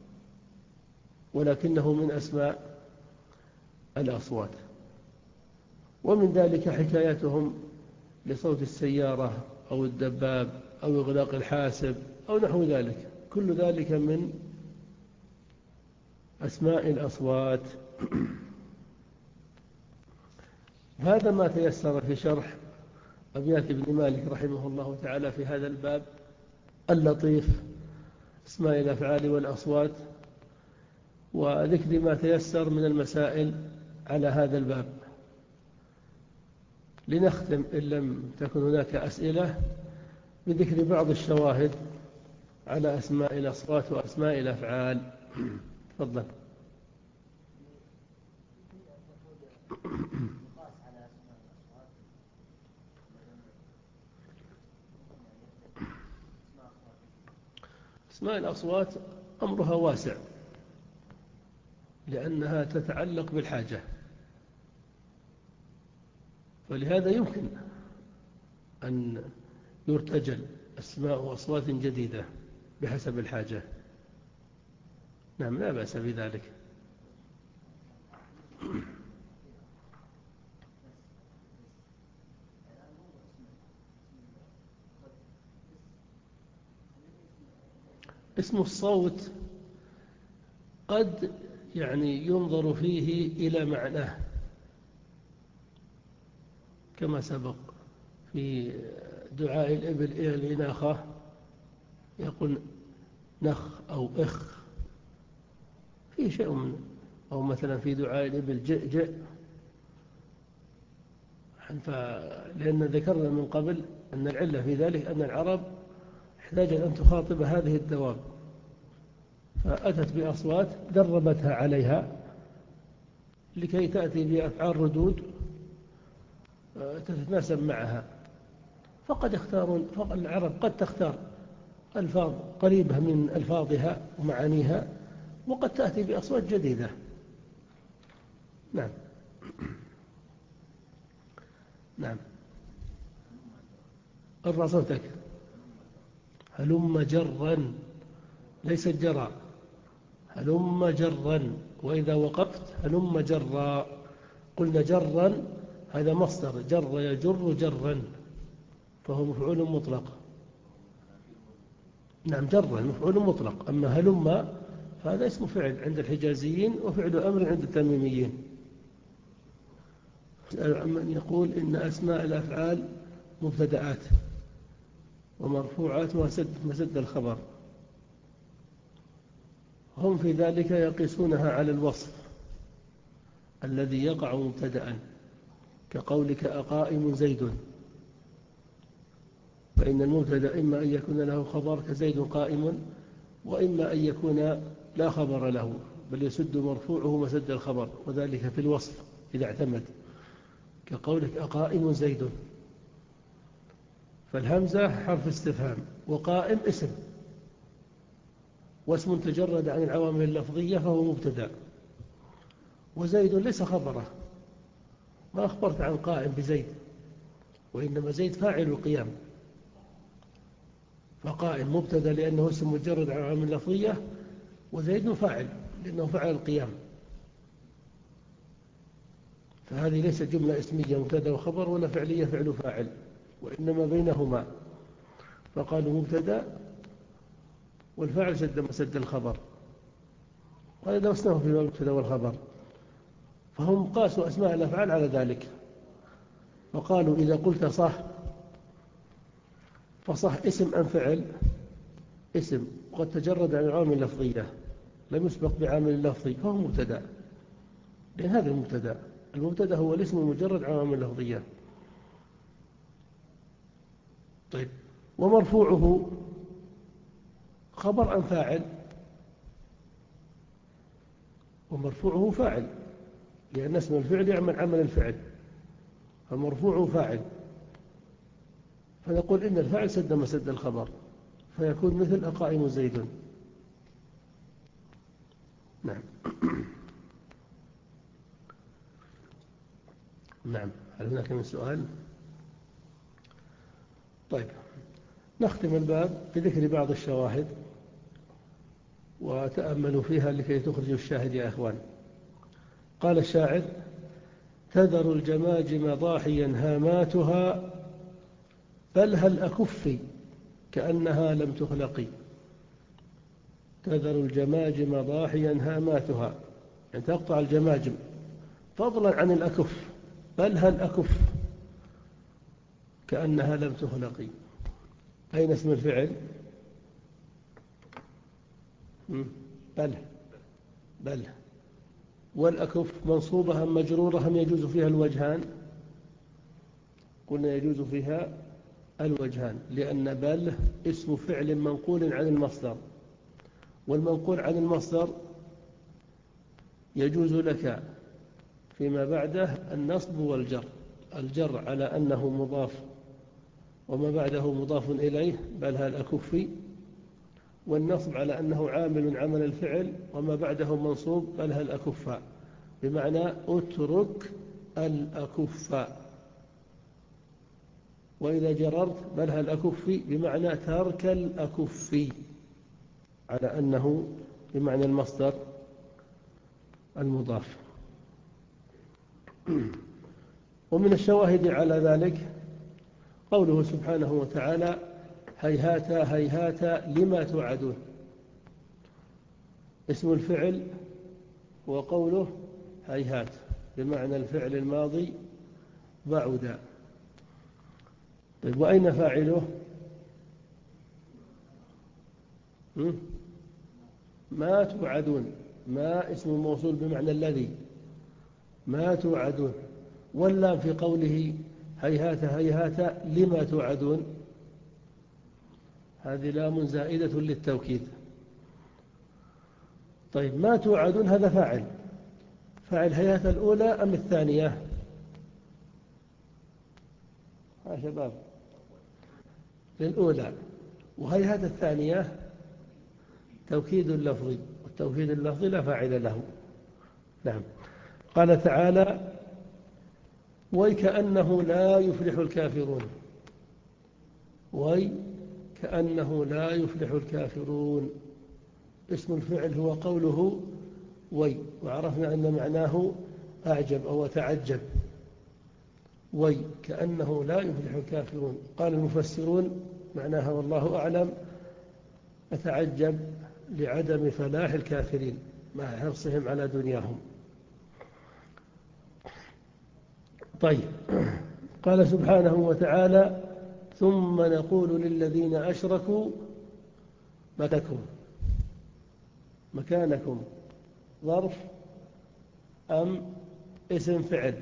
Speaker 1: ولكنه من أسماء الأصوات. ومن ذلك حكايتهم لصوت السيارة أو الدباب أو إغلاق الحاسب أو نحو ذلك، كل ذلك من أسماء الأصوات. هذا ما تيسر في شرح أبيات ابن مالك رحمه الله تعالى في هذا الباب اللطيف، أسماء الأفعال والأصوات، وذكر ما تيسر من المسائل على هذا الباب. لنختم إن لم تكن هناك أسئلة بذكر بعض الشواهد على أسماء الأصوات وأسماء الأفعال. تفضل. أسماء الأصوات أمرها واسع لأنها تتعلق بالحاجة، فلهذا يمكن أن يرتجل أسماء وأصوات جديدة بحسب الحاجة. نعم، لا بأس بذلك. اسم الصوت قد يعني ينظر فيه إلى معناه كما سبق في دعاء الإبل إلى الإناخة، يقول نخ أو إخ، في شيء من، أو مثلا في دعاء الإبل جئ جئ، لأن ذكرنا من قبل أن العلة في ذلك أن العرب احتاجت أن تخاطب هذه الدواب، فأتت بأصوات دربتها عليها لكي تأتي بأفعال ردود تتناسب معها. فقد يختارون، العرب قد تختار ألفاظ قريبة من ألفاظها ومعانيها، وقد تأتي بأصوات جديدة. نعم نعم. ارفع صوتك. هلم جرا، ليس جرا، هلم جرا. وإذا وقفت هلم جرا، قلنا جرا هذا مصدر، جر يجر جرا، فهو مفعول مطلق. نعم، جرا مفعول مطلق. أما هلم فهذا اسم فعل عند الحجازيين وفعل أمر عند التميميين. من يقول إن أسماء الأفعال مبتدآت ومرفوعات مسد الخبر، هم في ذلك يقيسونها على الوصف الذي يقع مبتدأ، كقولك أقائم زيد، فإن المبتدأ إما أن يكون له خبر كزيد قائم، وإما أن يكون لا خبر له بل يسد مرفوعه مسد الخبر، وذلك في الوصف إذا اعتمد، كقولك أقائم زيد، فالهمزة حرف استفهام، وقائم اسم، واسم تجرد عن العوامل اللفظية فهو مبتدأ، وزيد ليس خبره، ما أخبرت عن قائم بزيد، وإنما زيد فاعل القيام، فقائم مبتدأ لأنه اسم مجرد عن العوامل اللفظية، وزيد فاعل لأنه فعل القيام، فهذه ليست جملة اسمية مبتدأ وخبر ولا فعلية فعل فاعل، وإنما بينهما، فقالوا مبتدأ والفاعل سد مسد الخبر، وهذا درسناه في المبتدأ والخبر، فهم قاسوا أسماء الأفعال على ذلك، فقالوا إذا قلت صح فصح اسم أم فعل؟ اسم، وقد تجرد عن العوامل اللفظية لم يسبق بعامل لفظي فهو مبتدأ، لأن هذا المبتدأ، المبتدأ هو الاسم المجرد عن العوامل اللفظية. طيب، ومرفوعه خبر أم فاعل؟ ومرفوعه فاعل، لأن اسم الفعل يعمل عمل الفعل، فمرفوعه فاعل، فنقول إن الفاعل سد مسد الخبر، فيكون مثل أقائم زيد. نعم نعم. هل هناك من سؤال؟ طيب، نختم الباب بذكر بعض الشواهد وتأملوا فيها لكي تخرجوا الشاهد يا أخوان. قال الشاعر: تذر الجماجم ضاحيا هاماتها بل هل أكفي كأنها لم تخلق. تذر الجماجم ضاحيا هاماتها، يعني تقطع الجماجم، فضلا عن الأكف، بل هل أكف كأنها لم تخلق. أين اسم الفعل؟ بل بل والأكف منصوبة أم مجرورة أم يجوز فيها الوجهان؟ قلنا يجوز فيها الوجهان، لأن بل اسم فعل منقول عن المصدر، والمنقول عن المصدر يجوز لك فيما بعده النصب والجر، الجر على أنه مضاف وما بعده مضاف إليه بل هل أكفي، والنصب على أنه عامل عمل الفعل وما بعده منصوب بل هل أكفى، بمعنى أترك الأكفى. وإذا جررت بل هل أكفي بمعنى ترك الأكفي، على أنه بمعنى المصدر المضاف. ومن الشواهد على ذلك قوله سبحانه وتعالى هيهات هيهات لما توعدون، اسم الفعل وقوله هيهات بمعنى الفعل الماضي بعد. طيب وأين فاعله؟ ما توعدون، ما اسم موصول بمعنى الذي، ما توعدون. واللام في قوله هيهات هيهات لما توعدون، هذه لام زائدة للتوكيد. طيب ما توعدون هذا فاعل، فاعل هيهات الأولى أم الثانية؟ ها شباب، للأولى. وهيهات الثانية توكيد لفظي، والتوكيد اللفظي لا فاعل له. نعم. قال تعالى ويكأنه لا يفلح الكافرون، ويكأنه لا يفلح الكافرون، اسم الفعل هو قوله وي، وعرفنا أن معناه أعجب أو تعجب، ويكأنه لا يفلح الكافرون. قال المفسرون معناها والله أعلم أتعجب لعدم فلاح الكافرين مع حرصهم على دنياهم. طيب قال سبحانه وتعالى ثم نقول للذين أشركوا مكانكم، مكانكم ظرف أم اسم فعل؟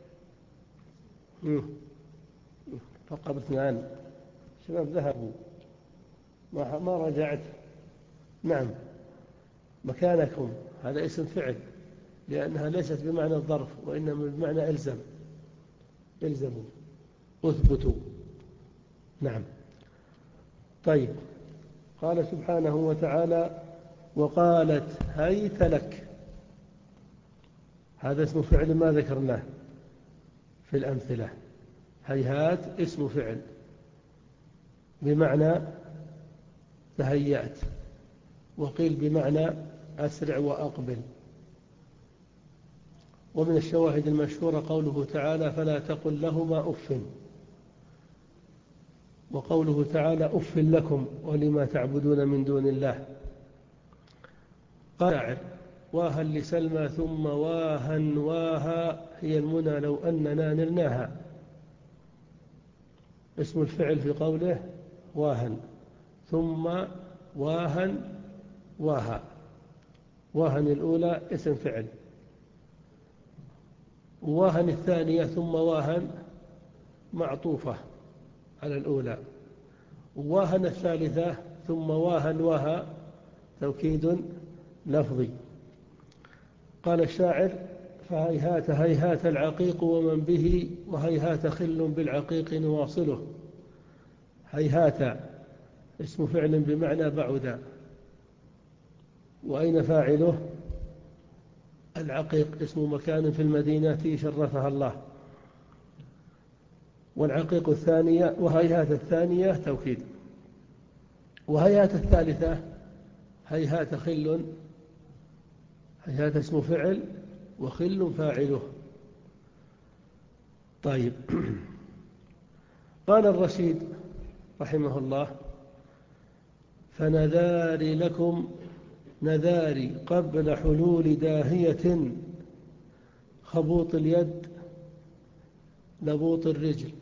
Speaker 1: فقط اثنان. شباب ذهبوا ما ما رجعت. نعم مكانكم هذا اسم فعل، لأنها ليست بمعنى الظرف وإنما بمعنى إلزم، إلزموا أثبتوا. نعم. طيب قال سبحانه وتعالى وقالت هيت لك، هذا اسم فعل ما ذكرناه في الأمثلة. هيهات اسم فعل بمعنى تهيأت، وقيل بمعنى أسرع وأقبل. ومن الشواهد المشهورة قوله تعالى فلا تقل لهما أف، وقوله تعالى أف لكم ولما تعبدون من دون الله. قال واها لسلمى ثم واها واها هي المنى لو أننا نلناها، اسم الفعل في قوله واها، ثم واها واها، واها الأولى اسم فعل، واها الثانية ثم واها معطوفة على الأولى، واها الثالثة ثم واها واها توكيد لفظي. قال الشاعر فهيهات هيهات العقيق ومن به، وهيهات خل بالعقيق نواصله. هيهات اسم فعل بمعنى بعد، وأين فاعله؟ العقيق اسم مكان في المدينة شرفها الله. والعقيق الثانية وهيهات الثانية توكيد. وهيهات الثالثة هيهات خل، هيهات اسم فعل وخل فاعله. طيب قال الرشيد رحمه الله فنذاري لكم نذاري قبل حلول داهية، خبوط اليد لبوط الرجل.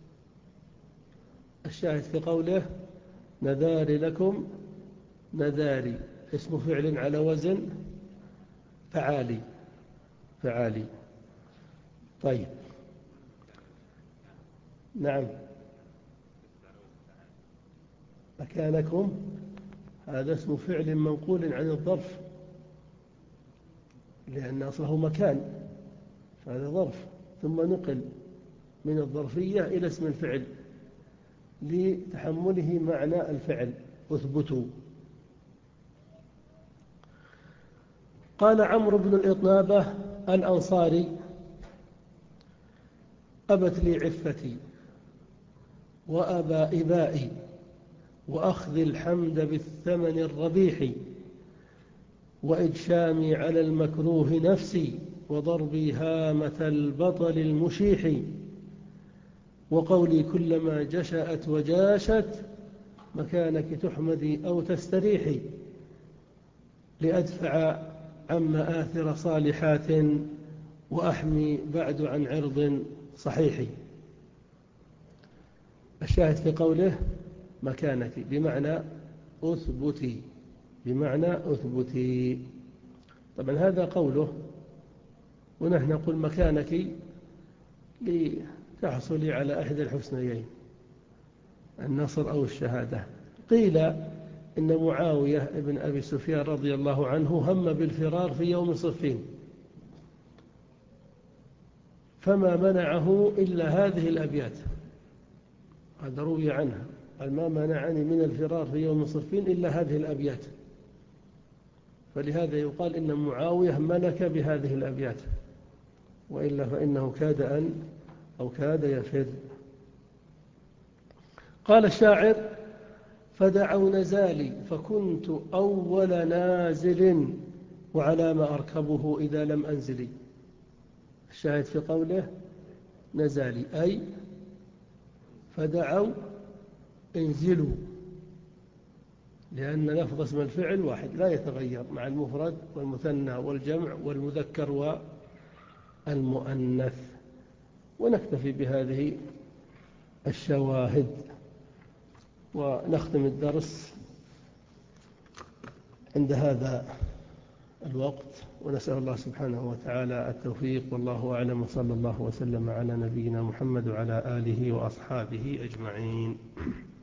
Speaker 1: الشاهد في قوله نذاري لكم، نذاري اسم فعل على وزن فعالي، فعالي. طيب نعم مكانكم هذا اسم فعل منقول عن الظرف، لأن أصله مكان، فهذا ظرف ثم نقل من الظرفية إلى اسم الفعل لتحمله معنى الفعل. اثبتوا. قال عمرو بن الإطنابة الأنصاري: أبت لي عفتي وأبى إبائي وأخذ الحمد بالثمن الربيح، وإجشامي على المكروه نفسي وضربي هامة البطل المشيح، وقولي كلما جشأت وجاشت مكانك تحمدي أو تستريحي، لأدفع عن مآثر صالحات وأحمي بعد عن عرض صحيح. الشاهد في قوله مكانك بمعنى أثبتي، بمعنى أثبتي. طبعا هذا قوله، ونحن نقول مكانك لتحصلي على أحد الحسنيين، النصر أو الشهادة. قيل إن معاوية ابن أبي سفيان رضي الله عنه هم بالفرار في يوم صفين، فما منعه إلا هذه الأبيات، هذا روي عنها، قال ما منعني من الفرار في يوم صفين إلا هذه الأبيات، فلهذا يقال إن معاوية ملك بهذه الأبيات، وإلا فإنه كاد أن أو كاد يفر. قال الشاعر: فدعوا نزالي فكنت أول نازل وعلى ما أركبه إذا لم أنزلي. الشاهد في قوله نزالي أي فدعوا انزلوا، لأن لفظ اسم الفعل واحد لا يتغير مع المفرد والمثنى والجمع والمذكر والمؤنث. ونكتفي بهذه الشواهد ونختم الدرس عند هذا الوقت، ونسأل الله سبحانه وتعالى التوفيق، والله أعلم، وصلى الله وسلم على نبينا محمد وعلى آله وأصحابه أجمعين.